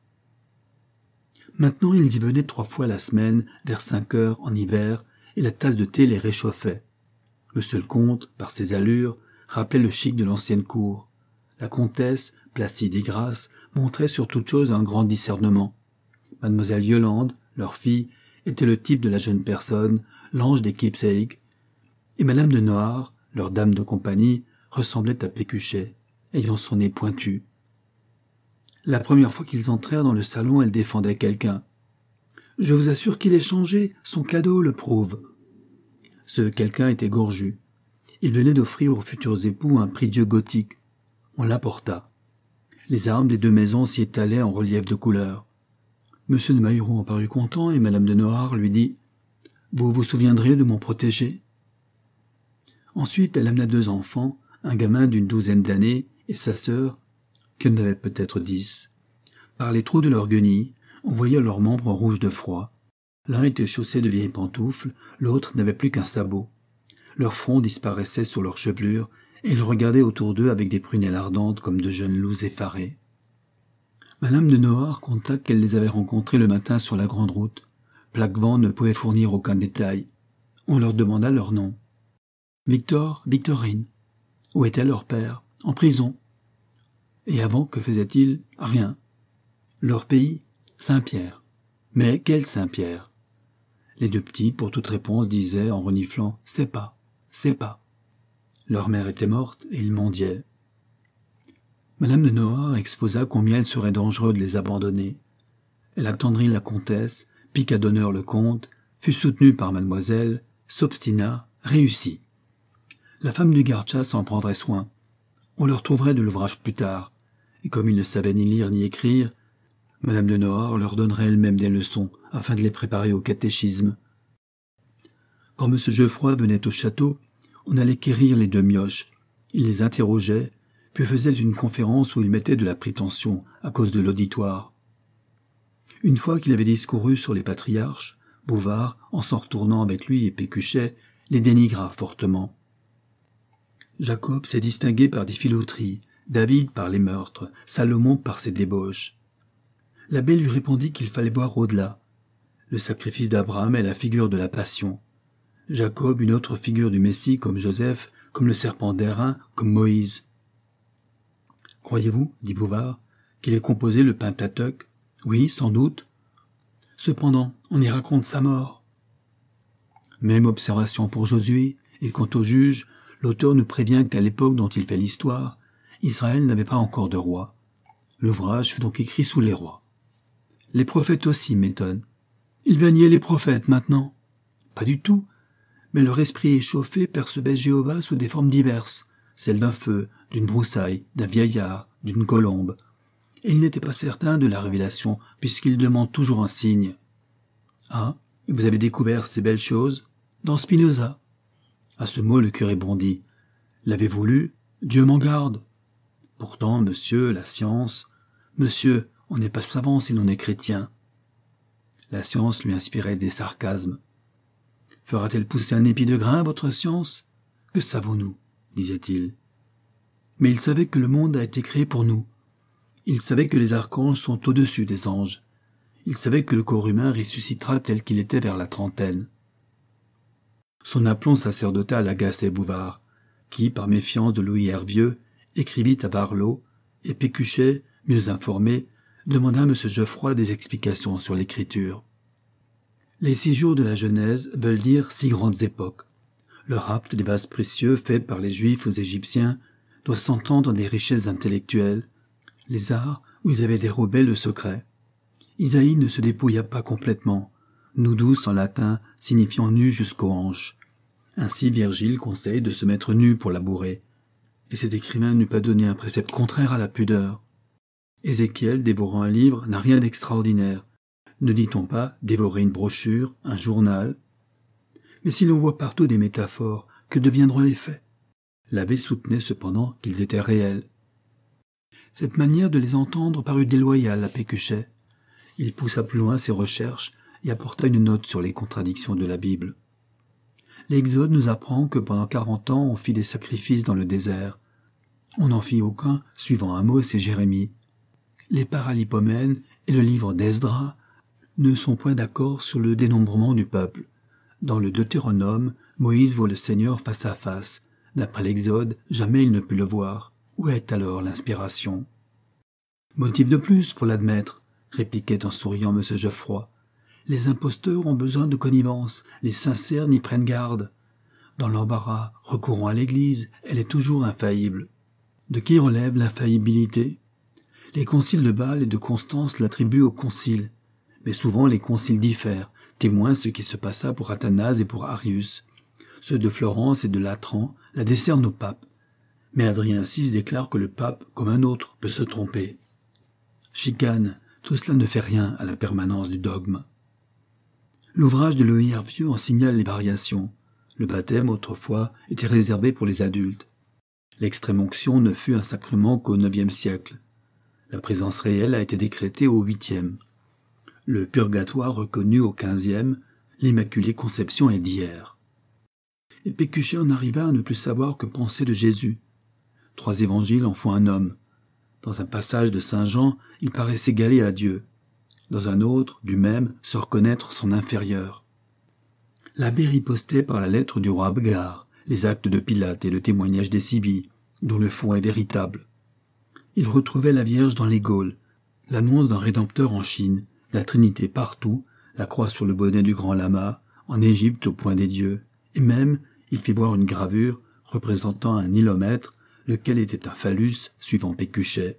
Maintenant ils y venaient trois fois la semaine, vers cinq heures en hiver, et la tasse de thé les réchauffait. Monsieur le comte, par ses allures, rappelait le chic de l'ancienne cour. La comtesse, placide et grasse, montrait sur toute chose un grand discernement. Mademoiselle Yolande, leur fille, était le type de la jeune personne, l'ange des keepsakes, et Madame de Noares, leur dame de compagnie, ressemblait à Pécuchet, ayant son nez pointu. La première fois qu'ils entrèrent dans le salon, elle défendait quelqu'un. « Je vous assure qu'il est changé, son cadeau le prouve. » Ce quelqu'un était Gorju. Il venait d'offrir aux futurs époux un prie-dieu gothique. On l'apporta. Les armes des deux maisons s'y étalaient en relief de couleur. Monsieur de Mailleron en parut content et Madame de Noares lui dit « Vous vous souviendrez de mon protégé ?» Ensuite, elle amena deux enfants, un gamin d'une douzaine d'années et sa sœur, qui en avait peut-être dix. Par les trous de leurs guenilles, on voyait leurs membres rouges de froid. L'un était chaussé de vieilles pantoufles, l'autre n'avait plus qu'un sabot. Leur front disparaissait sous leur chevelure, et ils regardaient autour d'eux avec des prunelles ardentes comme de jeunes loups effarés. Madame de Noares conta qu'elle les avait rencontrés le matin sur la grande route. Plaquevent ne pouvait fournir aucun détail. On leur demanda leur nom. Victor, Victorine. Où était leur père? En prison. Et avant, que faisait-il? Rien. Leur pays? Saint-Pierre. Mais quel Saint-Pierre? Les deux petits, pour toute réponse, disaient en reniflant « C'est pas, c'est pas ». Leur mère était morte et ils mendiaient. Madame de Noares exposa combien il serait dangereux de les abandonner. Elle attendrit la comtesse, piqua d'honneur le comte, fut soutenue par mademoiselle, s'obstina, réussit. La femme du garde-chasse en prendrait soin. On leur trouverait de l'ouvrage plus tard, et comme ils ne savaient ni lire ni écrire, Madame de Noares leur donnerait elle-même des leçons afin de les préparer au catéchisme. Quand M. Geoffroy venait au château, on allait quérir les deux mioches. Il les interrogeait, puis faisait une conférence où il mettait de la prétention à cause de l'auditoire. Une fois qu'il avait discouru sur les patriarches, Bouvard, en s'en retournant avec lui et Pécuchet, les dénigra fortement. Jacob s'est distingué par des filouteries, David par les meurtres, Salomon par ses débauches. L'abbé lui répondit qu'il fallait voir au-delà. Le sacrifice d'Abraham est la figure de la passion. Jacob une autre figure du Messie comme Joseph, comme le serpent d'airain, comme Moïse. Croyez-vous, dit Bouvard, qu'il ait composé le Pentateuque? Oui, sans doute. Cependant, on y raconte sa mort. Même observation pour Josué, et quant au juge, l'auteur nous prévient qu'à l'époque dont il fait l'histoire, Israël n'avait pas encore de roi. L'ouvrage fut donc écrit sous les rois. Les prophètes aussi m'étonnent. Il va nier les prophètes maintenant? Pas du tout. Mais leur esprit échauffé percevait Jéhovah sous des formes diverses, celles d'un feu, d'une broussaille, d'un vieillard, d'une colombe. Et il n'était pas certain de la révélation, puisqu'il demande toujours un signe. Ah, vous avez découvert ces belles choses? Dans Spinoza. À ce mot, le curé bondit. L'avez-vous lu? Dieu m'en garde. Pourtant, monsieur, la science... Monsieur, on n'est pas savant si l'on est chrétien. La science lui inspirait des sarcasmes. Fera-t-elle pousser un épi de grain, votre science? Que savons-nous? Disait-il. Mais il savait que le monde a été créé pour nous. Il savait que les archanges sont au-dessus des anges. Il savait que le corps humain ressuscitera tel qu'il était vers la trentaine. Son aplomb sacerdotal agaçait Bouvard, qui, par méfiance de Louis Hervieux, écrivit à Barlot, et Pécuchet, mieux informé, demanda à M. Geoffroy des explications sur l'écriture. Les six jours de la Genèse veulent dire six grandes époques. Le rapt des vases précieux fait par les Juifs aux Égyptiens doit s'entendre des richesses intellectuelles, les arts où ils avaient dérobé le secret. Isaïe ne se dépouilla pas complètement, nudus en latin signifiant nu jusqu'aux hanches. Ainsi Virgile conseille de se mettre nu pour labourer, et cet écrivain n'eût pas donné un précepte contraire à la pudeur. Ézéchiel, dévorant un livre, n'a rien d'extraordinaire. Ne dit-on pas dévorer une brochure, un journal? Mais si l'on voit partout des métaphores, que deviendront les faits? L'abbé soutenait cependant qu'ils étaient réels. Cette manière de les entendre parut déloyale à Pécuchet. Il poussa plus loin ses recherches et apporta une note sur les contradictions de la Bible. L'Exode nous apprend que pendant quarante ans on fit des sacrifices dans le désert. On n'en fit aucun suivant Amos et Jérémie. Les Paralipomènes et le livre d'Esdras ne sont point d'accord sur le dénombrement du peuple. Dans le Deutéronome, Moïse voit le Seigneur face à face. D'après l'Exode, jamais il ne put le voir. Où est alors l'inspiration? Motif de plus pour l'admettre, répliquait en souriant M. Geoffroy. Les imposteurs ont besoin de connivence, les sincères n'y prennent garde. Dans l'embarras, recourons à l'Église, elle est toujours infaillible. De qui relève l'infaillibilité? Les conciles de Bâle et de Constance l'attribuent au concile. Mais souvent les conciles diffèrent, témoignent ce qui se passa pour Athanase et pour Arius. Ceux de Florence et de Latran la décernent au pape. Mais Adrien six déclare que le pape, comme un autre, peut se tromper. Chicane, tout cela ne fait rien à la permanence du dogme. L'ouvrage de Louis Hervieux en signale les variations. Le baptême, autrefois, était réservé pour les adultes. L'extrême-onction ne fut un sacrement qu'au neuvième siècle. La présence réelle a été décrétée au huitième. Le purgatoire reconnu au quinzième, l'Immaculée Conception est d'hier. Et Pécuchet en arriva à ne plus savoir que penser de Jésus. Trois évangiles en font un homme. Dans un passage de saint Jean, il paraît s'égaler à Dieu. Dans un autre, du même, se reconnaître son inférieur. L'abbé ripostait par la lettre du roi Abgar, les actes de Pilate et le témoignage des Sibyes, dont le fond est véritable. Il retrouvait la Vierge dans les Gaules, l'annonce d'un Rédempteur en Chine, la Trinité partout, la croix sur le bonnet du grand lama, en Égypte au point des dieux, et même, il fit voir une gravure représentant un nilomètre, lequel était un phallus, suivant Pécuchet.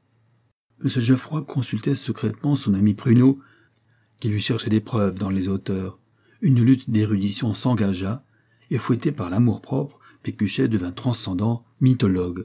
M. Geoffroy consultait secrètement son ami Pruneau, qui lui cherchait des preuves dans les auteurs. Une lutte d'érudition s'engagea, et fouetté par l'amour-propre, Pécuchet devint transcendant, mythologue.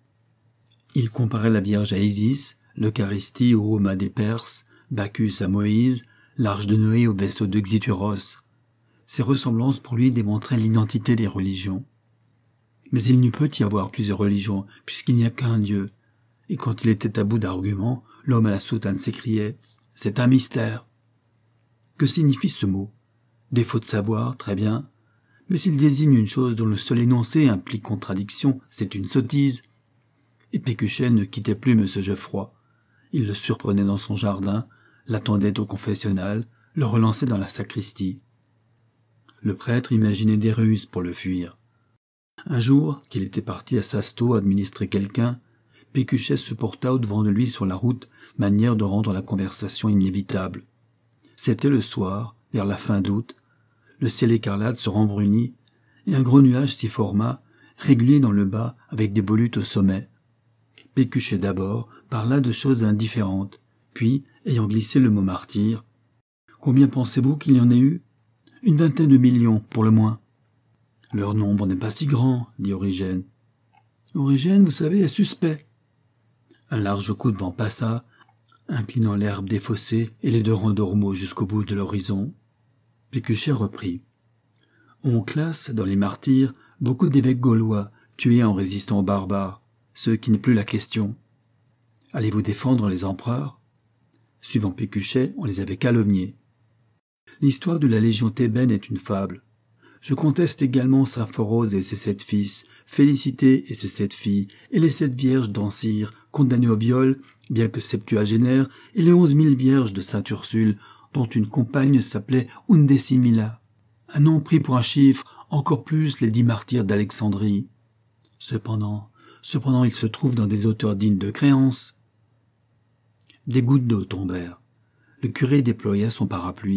Il comparait la Vierge à Isis, l'Eucharistie au Homa des Perses, Bacchus à Moïse, l'Arche de Noé au vaisseau de Xituros. Ces ressemblances pour lui démontraient l'identité des religions. Mais il n'y peut y avoir plusieurs religions, puisqu'il n'y a qu'un Dieu. Et quand il était à bout d'arguments, l'homme à la soutane s'écriait « C'est un mystère !» Que signifie ce mot? Défaut de savoir, très bien. Mais s'il désigne une chose dont le seul énoncé implique contradiction, c'est une sottise. Et Pécuchet ne quittait plus M. Geoffroy. Il le surprenait dans son jardin, l'attendait au confessionnal, le relançait dans la sacristie. Le prêtre imaginait des ruses pour le fuir. Un jour, qu'il était parti à Sasto administrer quelqu'un, Pécuchet se porta au-devant de lui sur la route, manière de rendre la conversation inévitable. C'était le soir, vers la fin d'août. Le ciel écarlate se rembrunit, et un gros nuage s'y forma, régulier dans le bas, avec des volutes au sommet. Pécuchet d'abord parla de choses indifférentes, puis, ayant glissé le mot martyr, « Combien pensez-vous qu'il y en ait eu ? Une vingtaine de millions, pour le moins. » « Leur nombre n'est pas si grand, » dit Origène. « Origène, vous savez, est suspect. » Un large coup de vent passa, inclinant l'herbe des fossés et les deux rangs d'ormeaux jusqu'au bout de l'horizon. Pécuchet reprit. « On classe dans les martyrs beaucoup d'évêques gaulois tués en résistant aux barbares, ce qui n'est plus la question. Allez-vous défendre les empereurs ? Suivant Pécuchet, on les avait calomniés. L'histoire de la légion thébaine est une fable. Je conteste également Symphorose et ses sept fils, Félicité et ses sept filles, et les sept vierges d'Ancire, condamnées au viol, bien que septuagénaires, et les onze mille vierges de Sainte Ursule, dont une compagne s'appelait Undecimilla. Un nom pris pour un chiffre, encore plus les dix martyrs d'Alexandrie. Cependant, cependant, il se trouve dans des auteurs dignes de créance. Des gouttes d'eau tombèrent. Le curé déploya son parapluie,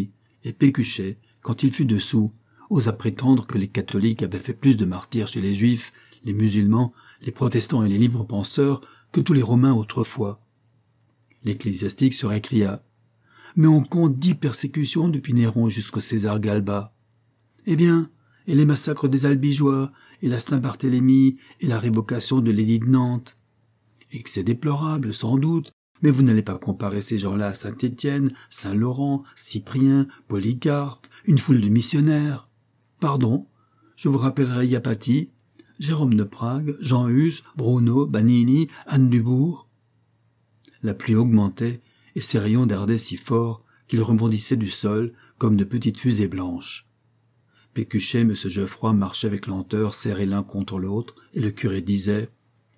et Pécuchet, quand il fut dessous, osa prétendre que les catholiques avaient fait plus de martyrs chez les juifs, les musulmans, les protestants et les libres penseurs que tous les Romains autrefois. L'ecclésiastique se récria. Mais on compte dix persécutions depuis Néron jusqu'au César Galba. Eh bien, et les massacres des Albigeois, et la Saint-Barthélemy, et la révocation de l'édit de Nantes. Et que c'est déplorable, sans doute, mais vous n'allez pas comparer ces gens-là à Saint-Étienne, Saint-Laurent, Cyprien, Polycarpe, une foule de missionnaires. Pardon, je vous rappellerai Iapati, Jérôme de Prague, Jean Hus, Bruno, Banini, Anne Dubourg. La pluie augmentait, et ses rayons dardaient si fort qu'ils rebondissaient du sol comme de petites fusées blanches. Pécuchet et M. Geoffroy marchaient avec lenteur, serrés l'un contre l'autre, et le curé disait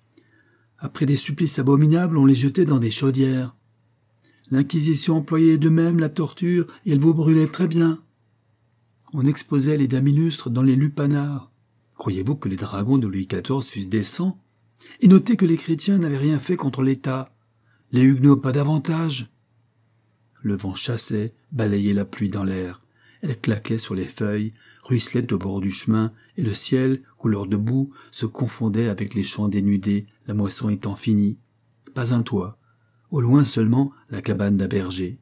« Après des supplices abominables, on les jetait dans des chaudières. L'Inquisition employait de même la torture, et elle vous brûlait très bien. On exposait les dames illustres dans les lupanards. Croyez-vous que les dragons de Louis quatorze fussent décents? Et notez que les chrétiens n'avaient rien fait contre l'État. Les Huguenots pas davantage. » Le vent chassait, balayait la pluie dans l'air. Elle claquait sur les feuilles, ruisselait au bord du chemin, et le ciel, couleur de boue, se confondait avec les champs dénudés, la moisson étant finie. Pas un toit. Au loin seulement, la cabane d'un berger.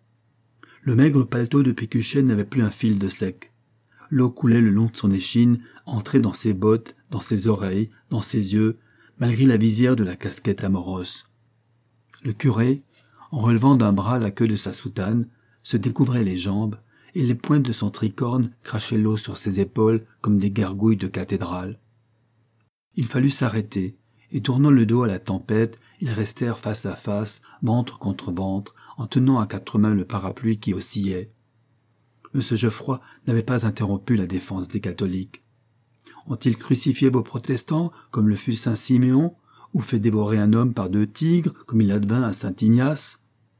Le maigre paletot de Pécuchet n'avait plus un fil de sec. L'eau coulait le long de son échine, entrait dans ses bottes, dans ses oreilles, dans ses yeux, malgré la visière de la casquette amorose. Le curé, en relevant d'un bras la queue de sa soutane, se découvrait les jambes, et les pointes de son tricorne crachaient l'eau sur ses épaules comme des gargouilles de cathédrale. Il fallut s'arrêter, et tournant le dos à la tempête, ils restèrent face à face, ventre contre ventre, en tenant à quatre mains le parapluie qui oscillait. M. Geoffroy n'avait pas interrompu la défense des catholiques. Ont-ils crucifié vos protestants, comme le fut saint Siméon, ou fait dévorer un homme par deux tigres, comme il advint à saint Ignace?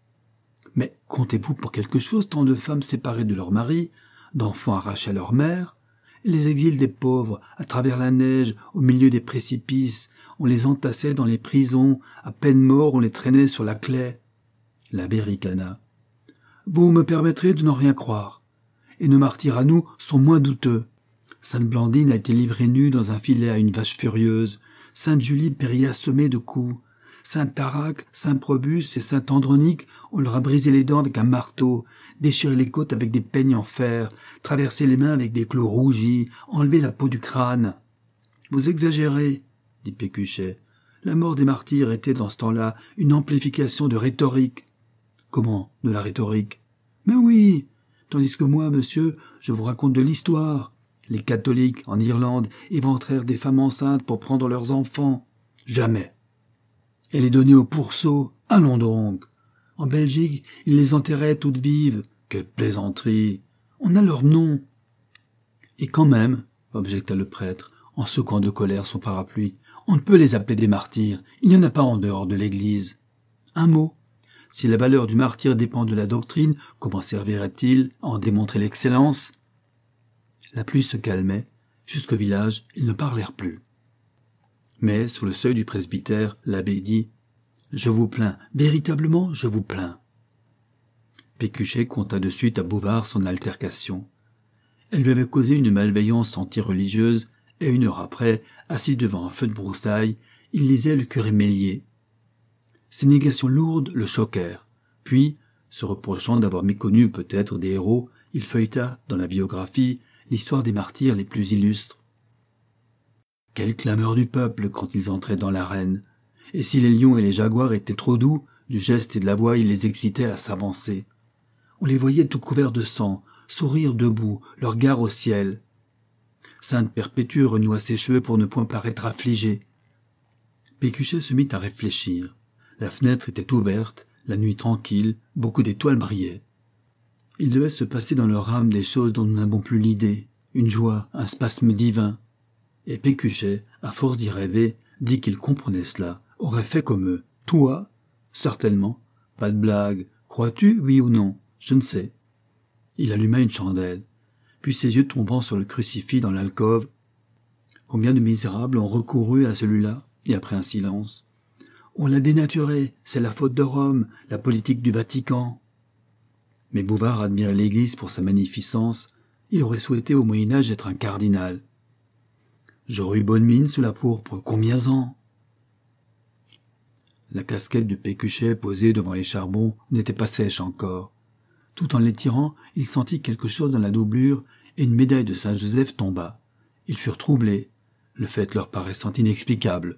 Mais comptez-vous pour quelque chose tant de femmes séparées de leurs maris, d'enfants arrachés à leur mère, et les exils des pauvres, à travers la neige, au milieu des précipices, on les entassait dans les prisons, à peine morts on les traînait sur la claie. L'abbé ricana. Vous me permettrez de n'en rien croire, et nos martyrs à nous sont moins douteux. Sainte Blandine a été livrée nue dans un filet à une vache furieuse, Sainte Julie périt assommée de coups, Saint Tarac, Saint Probus et Saint Andronique, on leur a brisé les dents avec un marteau, déchiré les côtes avec des peignes en fer, traversé les mains avec des clous rougis, enlevé la peau du crâne. « Vous exagérez, » dit Pécuchet. « La mort des martyrs était dans ce temps-là une amplification de rhétorique. »« Comment, de la rhétorique ?»« Mais oui, tandis que moi, monsieur, je vous raconte de l'histoire. Les catholiques, en Irlande, éventrèrent des femmes enceintes pour prendre leurs enfants. Jamais. Elle est donnée au pourceau. Allons donc. En Belgique, ils les enterraient toutes vives. Quelle plaisanterie. On a leur nom. » « Et quand même, objecta le prêtre, en secouant de colère son parapluie, on ne peut les appeler des martyrs. Il n'y en a pas en dehors de l'Église. Un mot. Si la valeur du martyr dépend de la doctrine, comment servirait-il à en démontrer l'excellence? La pluie se calmait. Jusqu'au village, ils ne parlèrent plus. Mais, sur le seuil du presbytère, l'abbé dit « Je vous plains, véritablement, je vous plains. » Pécuchet conta de suite à Bouvard son altercation. Elle lui avait causé une malveillance anti-religieuse, et une heure après, assis devant un feu de broussailles, il lisait le curé Mélier. Ces négations lourdes le choquèrent. Puis, se reprochant d'avoir méconnu peut-être des héros, il feuilleta, dans la biographie, l'histoire des martyrs les plus illustres. Quelle clameur du peuple quand ils entraient dans l'arène! Et si les lions et les jaguars étaient trop doux, du geste et de la voix ils les excitaient à s'avancer. On les voyait tout couverts de sang, sourire debout, leur regard au ciel. Sainte Perpétue renoua ses cheveux pour ne point paraître affligée. Pécuchet se mit à réfléchir. La fenêtre était ouverte, la nuit tranquille, beaucoup d'étoiles brillaient. Il devait se passer dans leur âme des choses dont nous n'avons plus l'idée, une joie, un spasme divin. Et Pécuchet, à force d'y rêver, dit qu'il comprenait cela, aurait fait comme eux. Toi? Certainement. Pas de blague. Crois-tu, oui ou non? Je ne sais. Il alluma une chandelle, puis ses yeux tombant sur le crucifix dans l'alcôve. Combien de misérables ont recouru à celui-là? Et après un silence. On l'a dénaturé, c'est la faute de Rome, la politique du Vatican. Mais Bouvard admirait l'Église pour sa magnificence, il aurait souhaité au Moyen-Âge être un cardinal. J'aurais eu bonne mine sous la pourpre, combien ans? La casquette de Pécuchet posée devant les charbons n'était pas sèche encore. Tout en l'étirant, il sentit quelque chose dans la doublure et une médaille de Saint-Joseph tomba. Ils furent troublés, le fait leur paraissant inexplicable.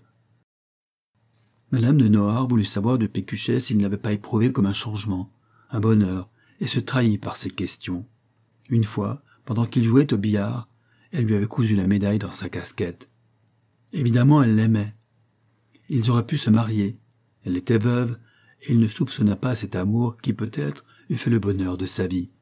Madame de Noailles voulut savoir de Pécuchet s'il n'avait pas éprouvé comme un changement, un bonheur, et se trahit par ces questions. Une fois, pendant qu'il jouait au billard, elle lui avait cousu la médaille dans sa casquette. Évidemment, elle l'aimait. Ils auraient pu se marier. Elle était veuve, et il ne soupçonna pas cet amour qui, peut-être, eût fait le bonheur de sa vie.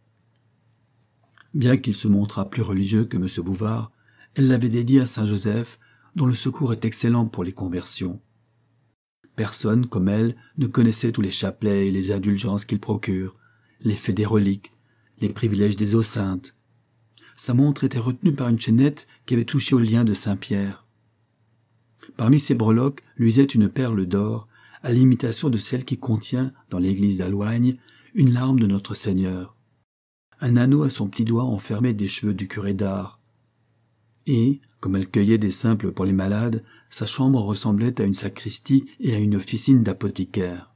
Bien qu'il se montrât plus religieux que M. Bouvard, elle l'avait dédié à Saint-Joseph, dont le secours est excellent pour les conversions. Personne, comme elle, ne connaissait tous les chapelets et les indulgences qu'il procure, l'effet des reliques, les privilèges des eaux saintes. Sa montre était retenue par une chaînette qui avait touché au lien de Saint-Pierre. Parmi ses breloques luisait une perle d'or, à l'imitation de celle qui contient, dans l'église d'Aloigne, une larme de notre Seigneur. Un anneau à son petit doigt enfermait des cheveux du curé d'Ars. Et, comme elle cueillait des simples pour les malades, sa chambre ressemblait à une sacristie et à une officine d'apothicaire.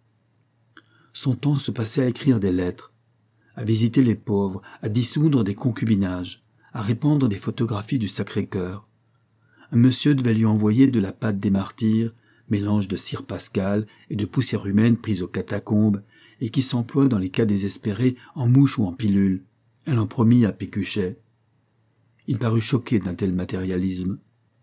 Son temps se passait à écrire des lettres, à visiter les pauvres, à dissoudre des concubinages, à répandre des photographies du Sacré-Cœur. Un monsieur devait lui envoyer de la pâte des martyrs, mélange de cire pascale et de poussière humaine prise aux catacombes, et qui s'emploie dans les cas désespérés en mouche ou en pilule. Elle en promit à Pécuchet. Il parut choqué d'un tel matérialisme.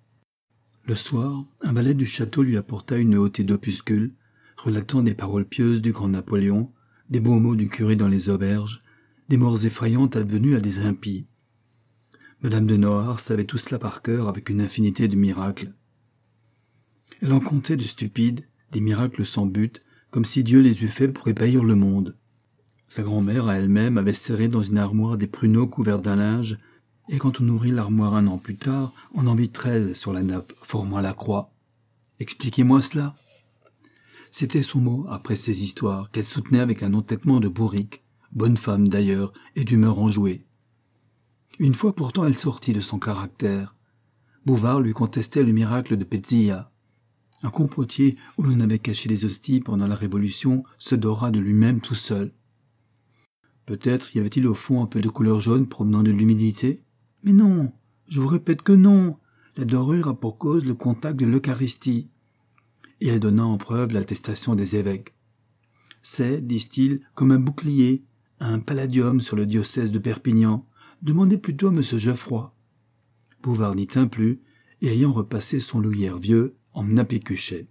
Le soir, un valet du château lui apporta une hottée d'opuscules, relatant des paroles pieuses du grand Napoléon, des beaux mots du curé dans les auberges, des morts effrayantes advenues à des impies. Madame de Noailles savait tout cela par cœur avec une infinité de miracles. Elle en comptait de stupides, des miracles sans but, comme si Dieu les eût faits pour ébahir le monde. Sa grand-mère, à elle-même, avait serré dans une armoire des pruneaux couverts d'un linge, et quand on ouvrit l'armoire un an plus tard, on en vit treize sur la nappe, formant la croix. « Expliquez-moi cela !» C'était son mot, après ces histoires, qu'elle soutenait avec un entêtement de bourrique, bonne femme d'ailleurs, et d'humeur enjouée. Une fois pourtant elle sortit de son caractère. Bouvard lui contestait le miracle de Petzilla. Un compotier où l'on avait caché les hosties pendant la Révolution se dora de lui-même tout seul. Peut-être y avait-il au fond un peu de couleur jaune provenant de l'humidité? Mais non, je vous répète que non. La dorure a pour cause le contact de l'Eucharistie. Et elle donna en preuve l'attestation des évêques. C'est, disent-ils, comme un bouclier, un palladium sur le diocèse de Perpignan. Demandez plutôt à M. Geoffroy. Bouvard n'y tint plus, et ayant repassé son louillère vieux, emmena Pécuchet.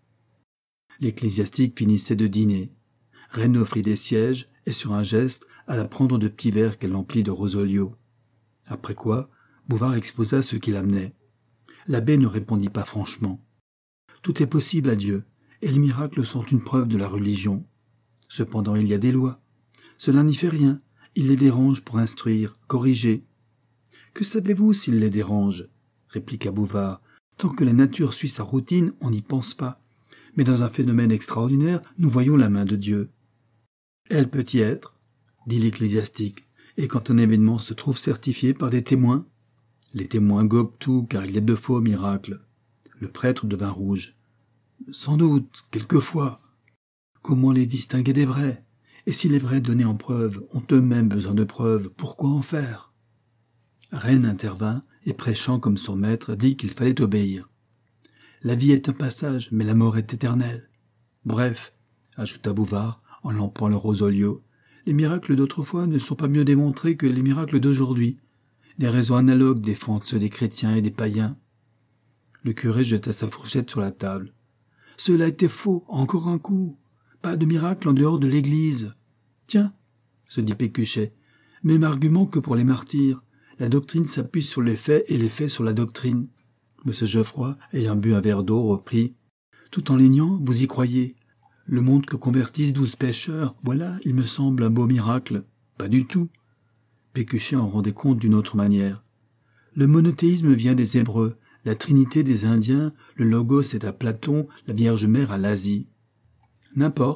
L'ecclésiastique finissait de dîner. Reine offrit des sièges, et sur un geste, alla prendre de petits verres qu'elle emplit de rosolio. Après quoi, Bouvard exposa ce qui l'amenait. L'abbé ne répondit pas franchement. Tout est possible à Dieu, et les miracles sont une preuve de la religion. Cependant, il y a des lois. Cela n'y fait rien. Il les dérange pour instruire, corriger. Que savez-vous s'il les dérange? Répliqua Bouvard. Tant que la nature suit sa routine, on n'y pense pas. Mais dans un phénomène extraordinaire, nous voyons la main de Dieu. Elle peut y être, dit l'ecclésiastique, et quand un événement se trouve certifié par des témoins, les témoins gobent tout car il y a de faux miracles. Le prêtre devint rouge. Sans doute, quelquefois. Comment les distinguer des vrais? Et si les vrais donnés en preuve ont eux-mêmes besoin de preuves, pourquoi en faire? Rennes intervint et, prêchant comme son maître, dit qu'il fallait obéir. La vie est un passage, mais la mort est éternelle. Bref, ajouta Bouvard, en lampant le rosolio, les miracles d'autrefois ne sont pas mieux démontrés que les miracles d'aujourd'hui. Des raisons analogues défendent ceux des chrétiens et des païens. Le curé jeta sa fourchette sur la table. Cela était faux, encore un coup. Pas de miracle en dehors de l'Église. Tiens, se dit Pécuchet, même argument que pour les martyrs. La doctrine s'appuie sur les faits et les faits sur la doctrine. Monsieur Geoffroy, ayant bu un verre d'eau, reprit. Tout en l'ignant, vous y croyez. Le monde que convertissent douze pécheurs, voilà, il me semble, un beau miracle. Pas du tout. Pécuchet en rendait compte d'une autre manière. Le monothéisme vient des Hébreux, la Trinité des Indiens, le Logos est à Platon, la Vierge Mère à l'Asie. N'importe,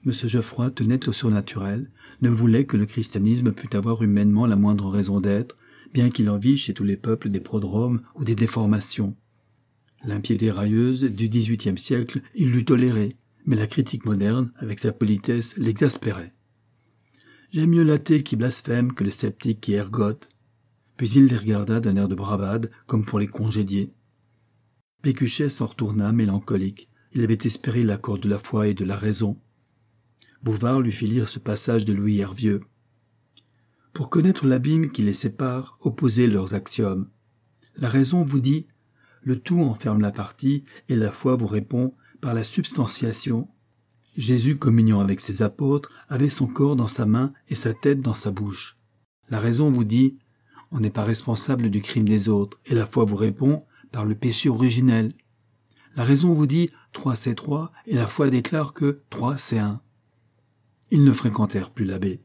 M. Geoffroy tenait au surnaturel, ne voulait que le christianisme pût avoir humainement la moindre raison d'être, bien qu'il en vît chez tous les peuples des prodromes ou des déformations. L'impiété railleuse du dix-huitième siècle, il l'eût tolérée, mais la critique moderne, avec sa politesse, l'exaspérait. J'aime mieux l'athée qui blasphème que le sceptique qui ergote. Puis il les regarda d'un air de bravade, comme pour les congédier. Pécuchet s'en retourna mélancolique. Il avait espéré l'accord de la foi et de la raison. Bouvard lui fit lire ce passage de Louis Hervieux. Pour connaître l'abîme qui les sépare, opposez leurs axiomes. La raison vous dit, le tout enferme la partie, et la foi vous répond par la substantiation. Jésus, communiant avec ses apôtres, avait son corps dans sa main et sa tête dans sa bouche. La raison vous dit, on n'est pas responsable du crime des autres, et la foi vous répond par le péché originel. La raison vous dit, trois c'est trois, et la foi déclare que trois c'est un. Ils ne fréquentèrent plus l'abbé.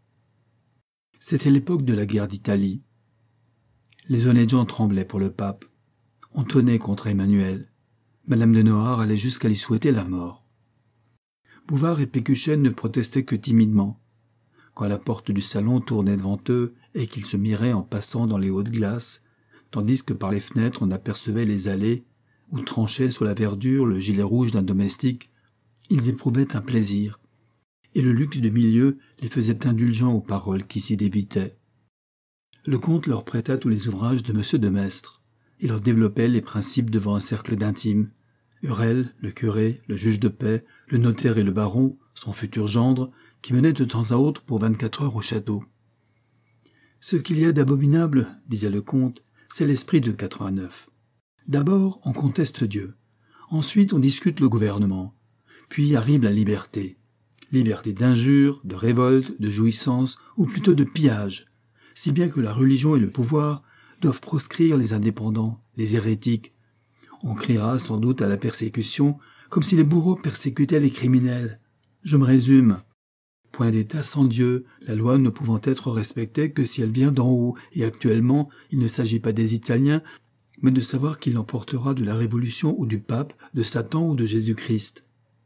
C'était l'époque de la guerre d'Italie. Les honnêtes gens tremblaient pour le pape. On tonnait contre Emmanuel. Madame de Noailles allait jusqu'à lui souhaiter la mort. Bouvard et Pécuchet ne protestaient que timidement. Quand la porte du salon tournait devant eux et qu'ils se miraient en passant dans les hautes glaces, tandis que par les fenêtres on apercevait les allées où tranchait sous la verdure le gilet rouge d'un domestique, ils éprouvaient un plaisir, et le luxe du milieu les faisait indulgents aux paroles qui s'y débitaient. Le comte leur prêta tous les ouvrages de M. de Maistre. Il leur développait les principes devant un cercle d'intimes. Hurel, le curé, le juge de paix, le notaire et le baron, son futur gendre, qui venaient de temps à autre pour vingt-quatre heures au château. « Ce qu'il y a d'abominable, disait le comte, c'est l'esprit de quatre-vingt-neuf. D'abord, on conteste Dieu. Ensuite, on discute le gouvernement. Puis arrive la liberté. Liberté d'injure, de révolte, de jouissance, ou plutôt de pillage, si bien que la religion et le pouvoir doivent proscrire les indépendants, les hérétiques. On criera sans doute à la persécution, comme si les bourreaux persécutaient les criminels. Je me résume. Point d'État sans Dieu, la loi ne pouvant être respectée que si elle vient d'en haut, et actuellement, il ne s'agit pas des Italiens, mais de savoir qui l'emportera de la Révolution ou du pape, de Satan ou de Jésus-Christ.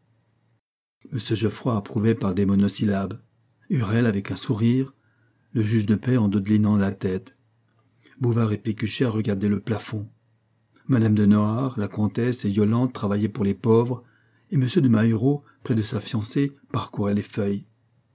M. Geoffroy approuvait par des monosyllabes. Hurel avec un sourire, le juge de paix en dodelinant la tête. Bouvard et Pécuchet regardaient le plafond. Madame de Noailles, la comtesse et Yolande travaillaient pour les pauvres, et M. de Mahureau, près de sa fiancée, parcourait les feuilles.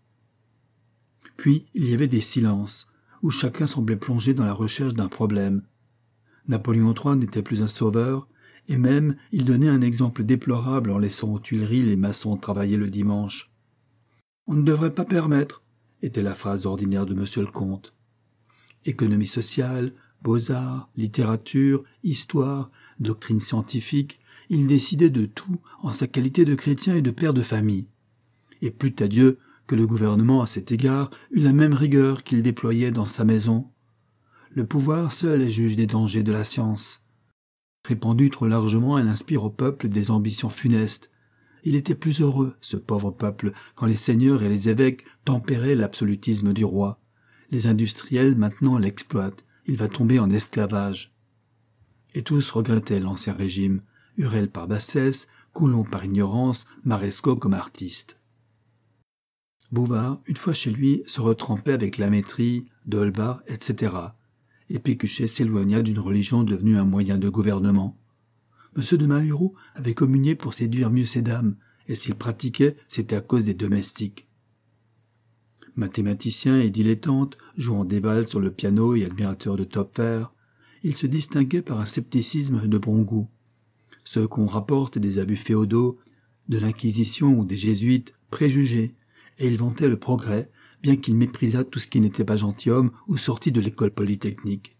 Puis il y avait des silences, où chacun semblait plongé dans la recherche d'un problème. Napoléon trois n'était plus un sauveur, et même il donnait un exemple déplorable en laissant aux Tuileries les maçons travailler le dimanche. « On ne devrait pas permettre », était la phrase ordinaire de Monsieur le comte. Économie sociale, beaux-arts, littérature, histoire, doctrine scientifique, il décidait de tout en sa qualité de chrétien et de père de famille. Et plût à Dieu que le gouvernement à cet égard eut la même rigueur qu'il déployait dans sa maison. Le pouvoir seul est juge des dangers de la science. Répandue trop largement, elle inspire au peuple des ambitions funestes. Il était plus heureux, ce pauvre peuple, quand les seigneurs et les évêques tempéraient l'absolutisme du roi. Les industriels maintenant l'exploitent, il va tomber en esclavage. Et tous regrettaient l'ancien régime, Hurel par bassesse, Coulon par ignorance, Marescot comme artiste. Bouvard, une fois chez lui, se retrempait avec Lamétrie, D'Holbach, et cetera, et Pécuchet s'éloigna d'une religion devenue un moyen de gouvernement. M. de Mahureau avait communié pour séduire mieux ses dames, et s'il pratiquait, c'était à cause des domestiques. Mathématicien et dilettante, jouant des valses sur le piano et admirateur de Töpfer, il se distinguait par un scepticisme de bon goût. Ce qu'on rapporte des abus féodaux, de l'Inquisition ou des Jésuites, préjugés, et il vantait le progrès, bien qu'il méprisât tout ce qui n'était pas gentilhomme ou sorti de l'école polytechnique.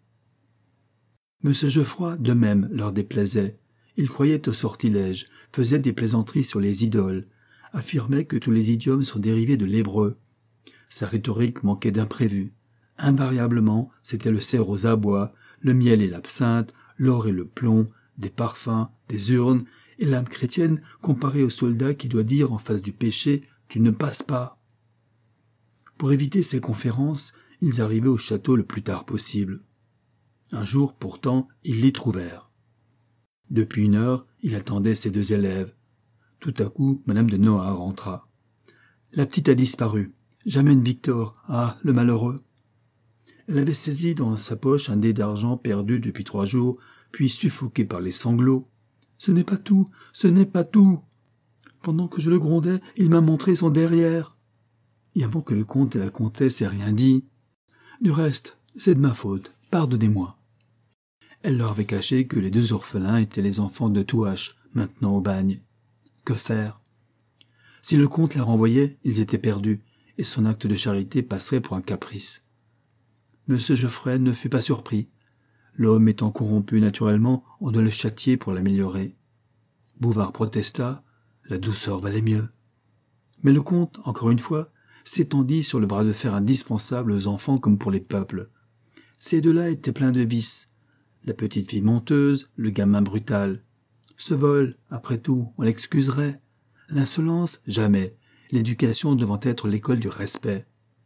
M. Geoffroy, de même, leur déplaisait. Il croyait au sortilège, faisait des plaisanteries sur les idoles, affirmait que tous les idiomes sont dérivés de l'hébreu. Sa rhétorique manquait d'imprévu. Invariablement, c'était le cerf aux abois, le miel et l'absinthe, l'or et le plomb, des parfums, des urnes, et l'âme chrétienne comparée au soldat qui doit dire en face du péché « tu ne passes pas ». Pour éviter ces conférences, ils arrivaient au château le plus tard possible. Un jour, pourtant, ils l'y trouvèrent. Depuis une heure, il attendait ses deux élèves. Tout à coup, Madame de Noailles rentra. La petite a disparu. J'amène Victor. Ah, le malheureux. Elle avait saisi dans sa poche un dé d'argent perdu depuis trois jours, puis suffoqué par les sanglots. « Ce n'est pas tout, ce n'est pas tout !» Pendant que je le grondais, il m'a montré son derrière. Et avant que le comte et la comtesse aient rien dit, « Du reste, c'est de ma faute, pardonnez-moi. » Elle leur avait caché que les deux orphelins étaient les enfants de Touhache, maintenant au bagne. Que faire? Si le comte les renvoyait, ils étaient perdus, et son acte de charité passerait pour un caprice. Monsieur Geoffrey ne fut pas surpris. L'homme étant corrompu naturellement, on doit le châtier pour l'améliorer. Bouvard protesta, la douceur valait mieux. Mais le comte, encore une fois, s'étendit sur le bras de fer indispensable aux enfants comme pour les peuples. Ces deux-là étaient pleins de vices. La petite fille menteuse, le gamin brutal. Ce vol, après tout, on l'excuserait. L'insolence, jamais. L'éducation devant être l'école du respect.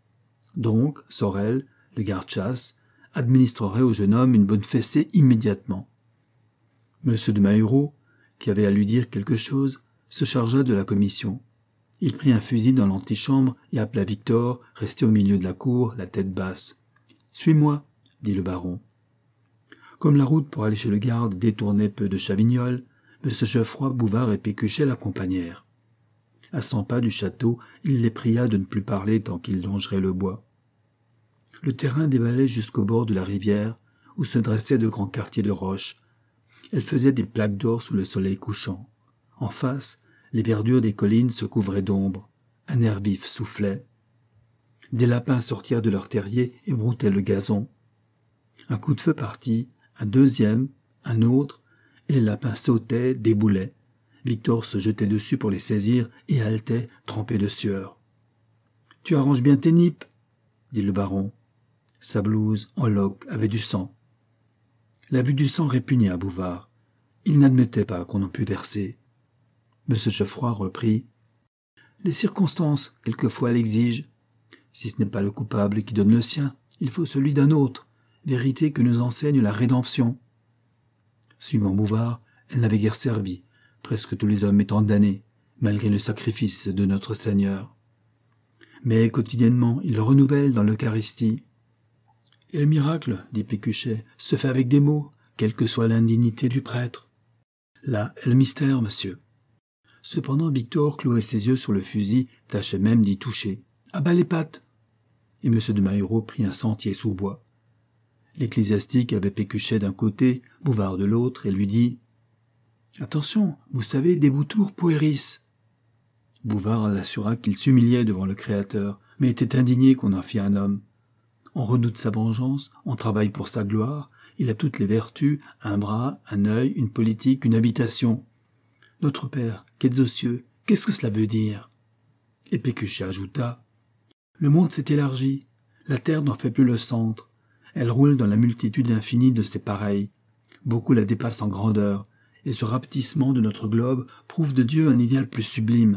Donc, Sorel, le garde-chasse, administrerait au jeune homme une bonne fessée immédiatement. Monsieur de Mahureau, qui avait à lui dire quelque chose, se chargea de la commission. Il prit un fusil dans l'antichambre et appela Victor, resté au milieu de la cour, la tête basse. « Suis-moi » dit le baron. Comme la route pour aller chez le garde détournait peu de Chavignoles, M. Geoffroy, Bouvard et Pécuchet l'accompagnèrent. À cent pas du château, il les pria de ne plus parler tant qu'ils longeraient le bois. Le terrain dévalait jusqu'au bord de la rivière, où se dressaient de grands quartiers de roches. Elles faisaient des plaques d'or sous le soleil couchant. En face, les verdures des collines se couvraient d'ombre. Un air vif soufflait. Des lapins sortirent de leur terrier et broutaient le gazon. Un coup de feu partit, un deuxième, un autre, et les lapins sautaient, déboulaient. Victor se jetait dessus pour les saisir et haletait, trempé de sueur. « Tu arranges bien tes nippes » dit le baron. Sa blouse, en loques, avait du sang. La vue du sang répugnait à Bouvard. Il n'admettait pas qu'on en pût verser. M. Geoffroy reprit. « Les circonstances, quelquefois, l'exigent. Si ce n'est pas le coupable qui donne le sien, il faut celui d'un autre, vérité que nous enseigne la rédemption. » Suivant Bouvard, elle n'avait guère servi, presque tous les hommes étant damnés, malgré le sacrifice de notre Seigneur. Mais quotidiennement, il le renouvelle dans l'Eucharistie. Et le miracle, dit Pécuchet, se fait avec des mots, quelle que soit l'indignité du prêtre. Là est le mystère, monsieur. Cependant, Victor clouait ses yeux sur le fusil, tâchait même d'y toucher. À bas les pattes! Et M. de Mahureau prit un sentier sous bois. L'ecclésiastique avait Pécuchet d'un côté, Bouvard de l'autre, et lui dit « Attention, vous savez, débutur pueris !» Bouvard l'assura qu'il s'humiliait devant le Créateur, mais était indigné qu'on en fît un homme. On redoute sa vengeance, on travaille pour sa gloire, il a toutes les vertus, un bras, un œil, une politique, une habitation. Notre Père, qu'êtes aux cieux, qu'est-ce que cela veut dire? Et Pécuchet ajouta, le monde s'est élargi, la terre n'en fait plus le centre, elle roule dans la multitude infinie de ses pareils, beaucoup la dépassent en grandeur, et ce rapetissement de notre globe prouve de Dieu un idéal plus sublime.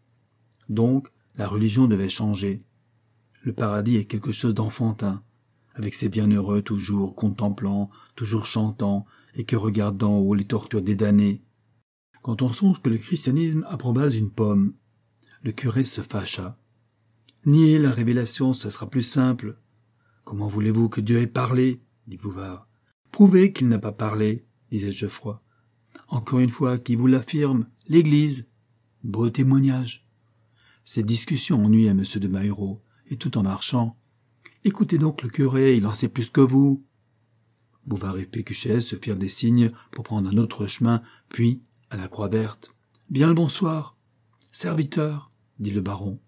Donc, la religion devait changer. Le paradis est quelque chose d'enfantin, avec ses bienheureux toujours contemplant, toujours chantant, et que regardent d'en haut les tortures des damnés. Quand on songe que le christianisme approbase une pomme, le curé se fâcha. Nier la révélation, ce sera plus simple. Comment voulez-vous que Dieu ait parlé, dit Bouvard. Prouvez qu'il n'a pas parlé, disait Geoffroy. Encore une fois, qui vous l'affirme, l'Église. Beau témoignage. Cette discussion ennuie à M. de Mahureau, et tout en marchant. Écoutez donc le curé, il en sait plus que vous. Bouvard et Pécuchet se firent des signes pour prendre un autre chemin, puis, à la Croix Verte. Bien le bonsoir. Serviteur, dit le baron.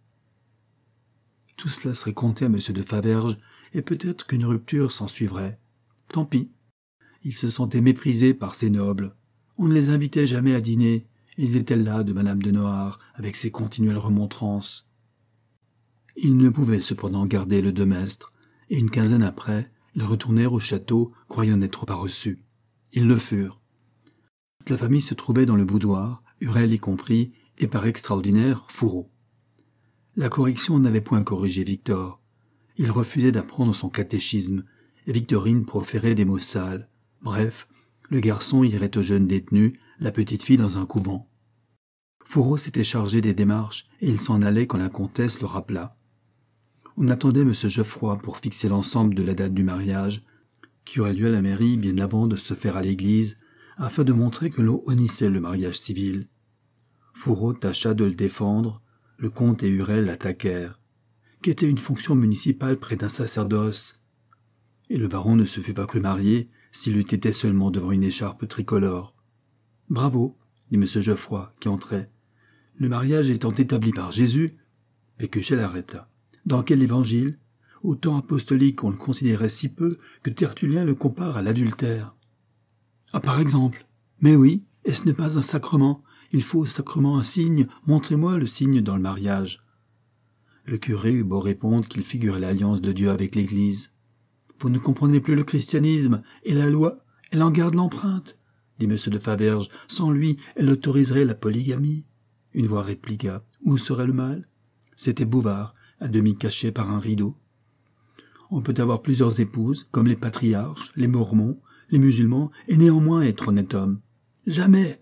Tout cela serait compté à M. de Faverges, et peut-être qu'une rupture s'en suivrait. Tant pis. Ils se sentaient méprisés par ces nobles. On ne les invitait jamais à dîner. Ils étaient là de Madame de Noailles, avec ses continuelles remontrances. Ils ne pouvaient cependant garder le demestre, et une quinzaine après, ils retournèrent au château, croyant n'être pas reçus. Ils le furent. Toute la famille se trouvait dans le boudoir, Hurel y compris, et par extraordinaire, Fourreau. La correction n'avait point corrigé Victor. Il refusait d'apprendre son catéchisme, et Victorine proférait des mots sales. Bref, le garçon irait au jeune détenu, la petite fille dans un couvent. Fourreau s'était chargé des démarches et il s'en allait quand la comtesse le rappela. On attendait M. Geoffroy pour fixer l'ensemble de la date du mariage, qui aurait lieu à la mairie bien avant de se faire à l'église, afin de montrer que l'on honnissait le mariage civil. Fourreau tâcha de le défendre, le comte et Hurel l'attaquèrent. Qu'était une fonction municipale près d'un sacerdoce? Et le baron ne se fût pas cru marié s'il eût été seulement devant une écharpe tricolore. « Bravo !» dit M. Geoffroy, qui entrait. « Le mariage étant établi par Jésus... » Pécuchet l'arrêta. « Dans quel évangile? Au temps apostolique, on le considérait si peu que Tertullien le compare à l'adultère. »« Ah, par exemple. Mais oui, et ce n'est pas un sacrement. Il faut au sacrement un signe. Montrez-moi le signe dans le mariage. » Le curé eut beau répondre qu'il figurait l'alliance de Dieu avec l'Église. « Vous ne comprenez plus le christianisme, et la loi, elle en garde l'empreinte, » dit M. de Faverges. « Sans lui, elle autoriserait la polygamie. » Une voix répliqua. « Où serait le mal ?» C'était Bouvard, à demi caché par un rideau. « On peut avoir plusieurs épouses, comme les patriarches, les mormons, les musulmans, et néanmoins être honnête homme. »« Jamais !»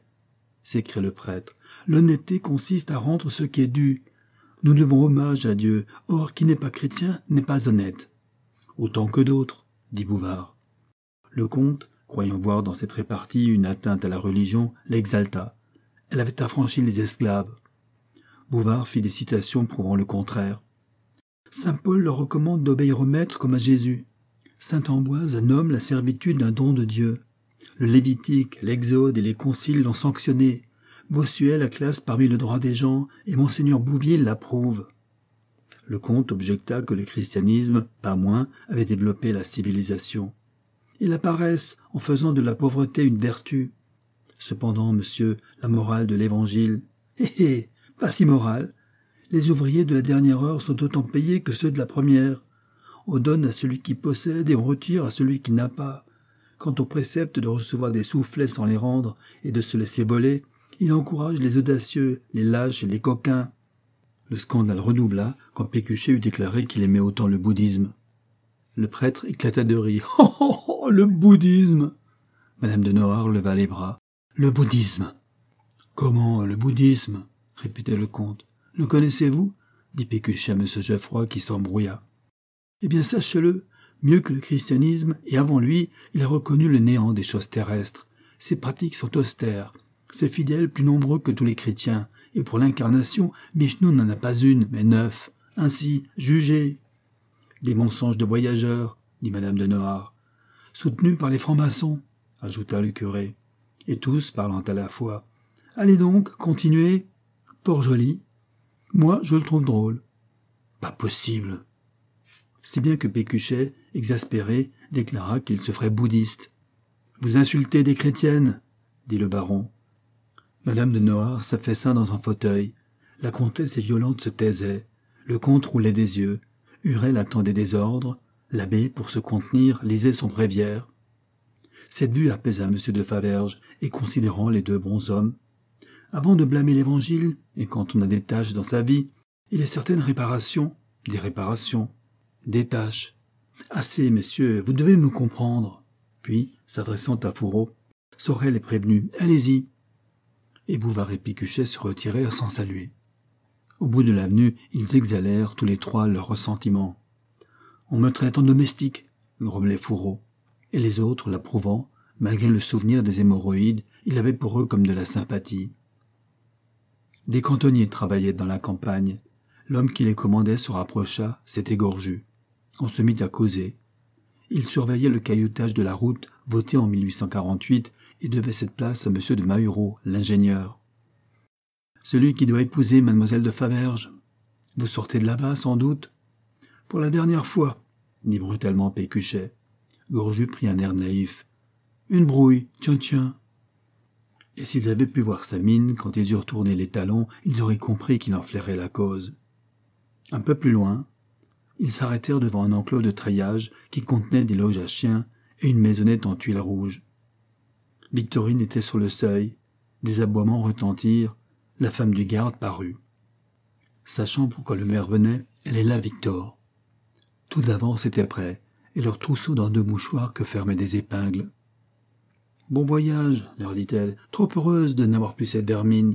s'écria le prêtre. « L'honnêteté consiste à rendre ce qui est dû. Nous devons hommage à Dieu. Or, qui n'est pas chrétien n'est pas honnête. »« Autant que d'autres, » dit Bouvard. Le comte, croyant voir dans cette répartie une atteinte à la religion, l'exalta. Elle avait affranchi les esclaves. Bouvard fit des citations prouvant le contraire. Saint Paul leur recommande d'obéir au maître comme à Jésus. Saint Ambroise nomme la servitude d'un don de Dieu. Le Lévitique, l'Exode et les conciles l'ont sanctionné. Bossuet la classe parmi le droit des gens et Monseigneur Bouvier l'approuve. Le comte objecta que le christianisme, pas moins, avait développé la civilisation. Et la paresse, en faisant de la pauvreté une vertu. Cependant, monsieur, la morale de l'Évangile, hé hé, pas si morale. Les ouvriers de la dernière heure sont autant payés que ceux de la première. On donne à celui qui possède et on retire à celui qui n'a pas. Quant au précepte de recevoir des soufflets sans les rendre et de se laisser voler, il encourage les audacieux, les lâches et les coquins. Le scandale redoubla quand Pécuchet eut déclaré qu'il aimait autant le bouddhisme. Le prêtre éclata de rire. « Oh, oh, oh, le bouddhisme !» Madame de Noailles leva les bras. « Le bouddhisme !»« Comment, le bouddhisme ?» répétait le comte. « Le connaissez-vous » dit Pécuchet à M. Geoffroy qui s'embrouilla. « Eh bien, sachez-le, mieux que le christianisme, et avant lui, il a reconnu le néant des choses terrestres. Ses pratiques sont austères, ses fidèles plus nombreux que tous les chrétiens, et pour l'incarnation, Vishnu n'en a pas une, mais neuf. Ainsi, jugez. » « Des mensonges de voyageurs, » dit Madame de Noailles. « Soutenus par les francs-maçons, » ajouta le curé, et tous parlant à la fois. « Allez donc, continuez. Port-Joli. Moi, je le trouve drôle. »« Pas possible !» Si bien que Pécuchet, exaspéré, déclara qu'il se ferait bouddhiste. « Vous insultez des chrétiennes !» dit le baron. Madame de Noailles s'affaissa dans un fauteuil. La comtesse et Yolande se taisaient. Le comte roulait des yeux. Hurel attendait des ordres. L'abbé, pour se contenir, lisait son bréviaire. Cette vue apaisa M. de Faverges, et considérant les deux bons hommes. Avant de blâmer l'Évangile, et quand on a des tâches dans sa vie, il y a certaines réparations, des réparations, des tâches. Assez, messieurs, vous devez me comprendre. Puis, s'adressant à Fourreau, Sorel est prévenu, allez-y. Et Bouvard et Pécuchet se retirèrent sans saluer. Au bout de l'avenue, ils exhalèrent tous les trois leur ressentiment. « On me traite en domestique », grommelait Fourreau. Et les autres, l'approuvant, malgré le souvenir des hémorroïdes, il avait pour eux comme de la sympathie. Des cantonniers travaillaient dans la campagne. L'homme qui les commandait se rapprocha, c'était Gorju. On se mit à causer. Il surveillait le cailloutage de la route, votée en mille huit cent quarante-huit, et devait cette place à M. de Mahureau, l'ingénieur. « Celui qui doit épouser mademoiselle de Faverges. Vous sortez de là-bas, sans doute ?»« Pour la dernière fois, » dit brutalement Pécuchet. Gorju prit un air naïf. « Une brouille, tiens, tiens. » Et s'ils avaient pu voir sa mine, quand ils eurent tourné les talons, ils auraient compris qu'il en flairait la cause. Un peu plus loin, ils s'arrêtèrent devant un enclos de treillage qui contenait des loges à chiens et une maisonnette en tuiles rouges. Victorine était sur le seuil. Des aboiements retentirent. La femme du garde parut. Sachant pourquoi le maire venait, elle est là, Victor. Tout d'avance était prêt, et leur trousseau dans deux mouchoirs que fermaient des épingles. « Bon voyage, leur dit-elle, trop heureuse de n'avoir plus cette vermine. »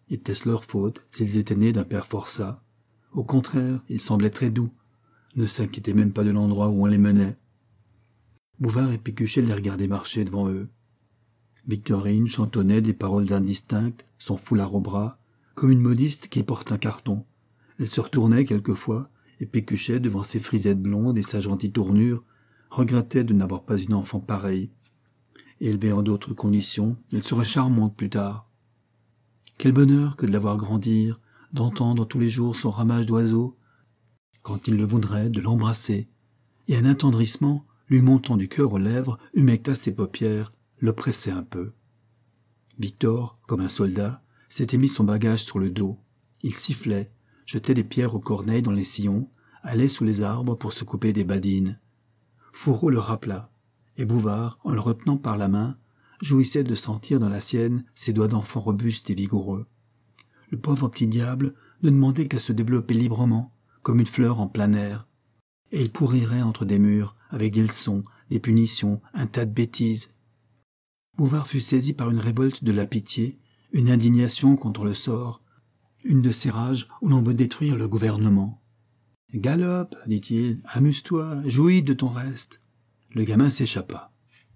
Était-ce leur faute s'ils étaient nés d'un père forçat? Au contraire, ils semblaient très doux, ne s'inquiétaient même pas de l'endroit où on les menait. Bouvard et Pécuchet les regardaient marcher devant eux. Victorine chantonnait des paroles indistinctes, son foulard au bras, comme une modiste qui porte un carton. Elle se retournait quelquefois, et Pécuchet, devant ses frisettes blondes et sa gentille tournure, regrettait de n'avoir pas une enfant pareille. Élevée en d'autres conditions, elle serait charmante plus tard. Quel bonheur que de la voir grandir, d'entendre tous les jours son ramage d'oiseaux, quand il le voudrait, de l'embrasser, et un attendrissement, lui montant du cœur aux lèvres, humecta ses paupières, l'oppressait un peu. Victor, comme un soldat, s'était mis son bagage sur le dos. Il sifflait, jetait des pierres aux corneilles dans les sillons, allait sous les arbres pour se couper des badines. Fourreau le rappela, et Bouvard, en le retenant par la main, jouissait de sentir dans la sienne ses doigts d'enfant robustes et vigoureux. Le pauvre petit diable ne demandait qu'à se développer librement, comme une fleur en plein air, et il pourrirait entre des murs, avec des leçons, des punitions, un tas de bêtises. Bouvard fut saisi par une révolte de la pitié, une indignation contre le sort, une de ces rages où l'on veut détruire le gouvernement. « Galope, dit-il, amuse-toi, jouis de ton reste. » Le gamin s'échappa.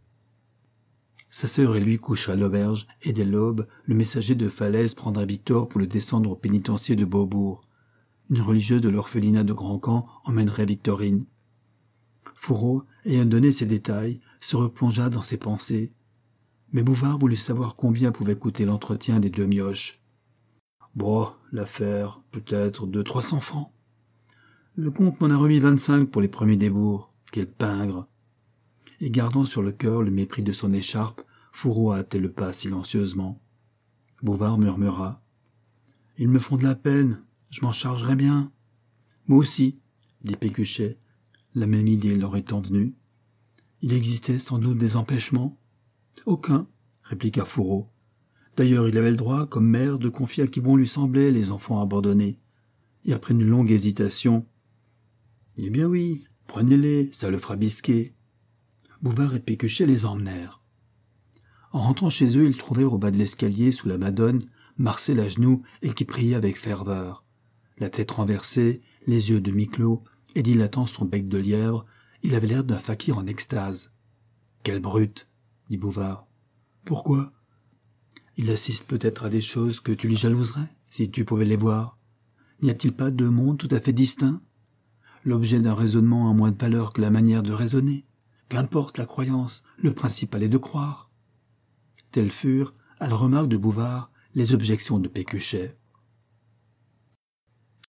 Sa sœur et lui couchent à l'auberge, et dès l'aube, le messager de Falaise prendra Victor pour le descendre au pénitencier de Beaubourg. Une religieuse de l'orphelinat de Grand-Camp emmènerait Victorine. Fourreau, ayant donné ces détails, se replongea dans ses pensées. Mais Bouvard voulut savoir combien pouvait coûter l'entretien des deux mioches. Bon, l'affaire, peut-être deux trois cents francs. Le comte m'en a remis vingt-cinq pour les premiers débours. Quel pingre! Et gardant sur le cœur le mépris de son écharpe, Fourreau hâtait le pas silencieusement. Bouvard murmura. « Ils me font de la peine, je m'en chargerai bien. »« Moi aussi, » dit Pécuchet, la même idée leur étant venue. Il existait sans doute des empêchements. « Aucun, » répliqua Fourreau. D'ailleurs, il avait le droit, comme maire, de confier à qui bon lui semblait les enfants abandonnés. Et après une longue hésitation, « Eh bien oui, prenez-les, ça le fera bisquer. » Bouvard et Pécuchet les emmenèrent. En rentrant chez eux, ils trouvèrent au bas de l'escalier, sous la Madone, Marcel à genoux et qui priait avec ferveur. La tête renversée, les yeux demi-clos, et dilatant son bec de lièvre, il avait l'air d'un fakir en extase. « Quelle brute !» dit Bouvard. « Pourquoi ?»« Il assiste peut-être à des choses que tu lui jalouserais, si tu pouvais les voir. N'y a-t-il pas deux mondes tout à fait distincts? L'objet d'un raisonnement a moins de valeur que la manière de raisonner. Qu'importe la croyance, le principal est de croire. » Telles furent, à la remarque de Bouvard, les objections de Pécuchet.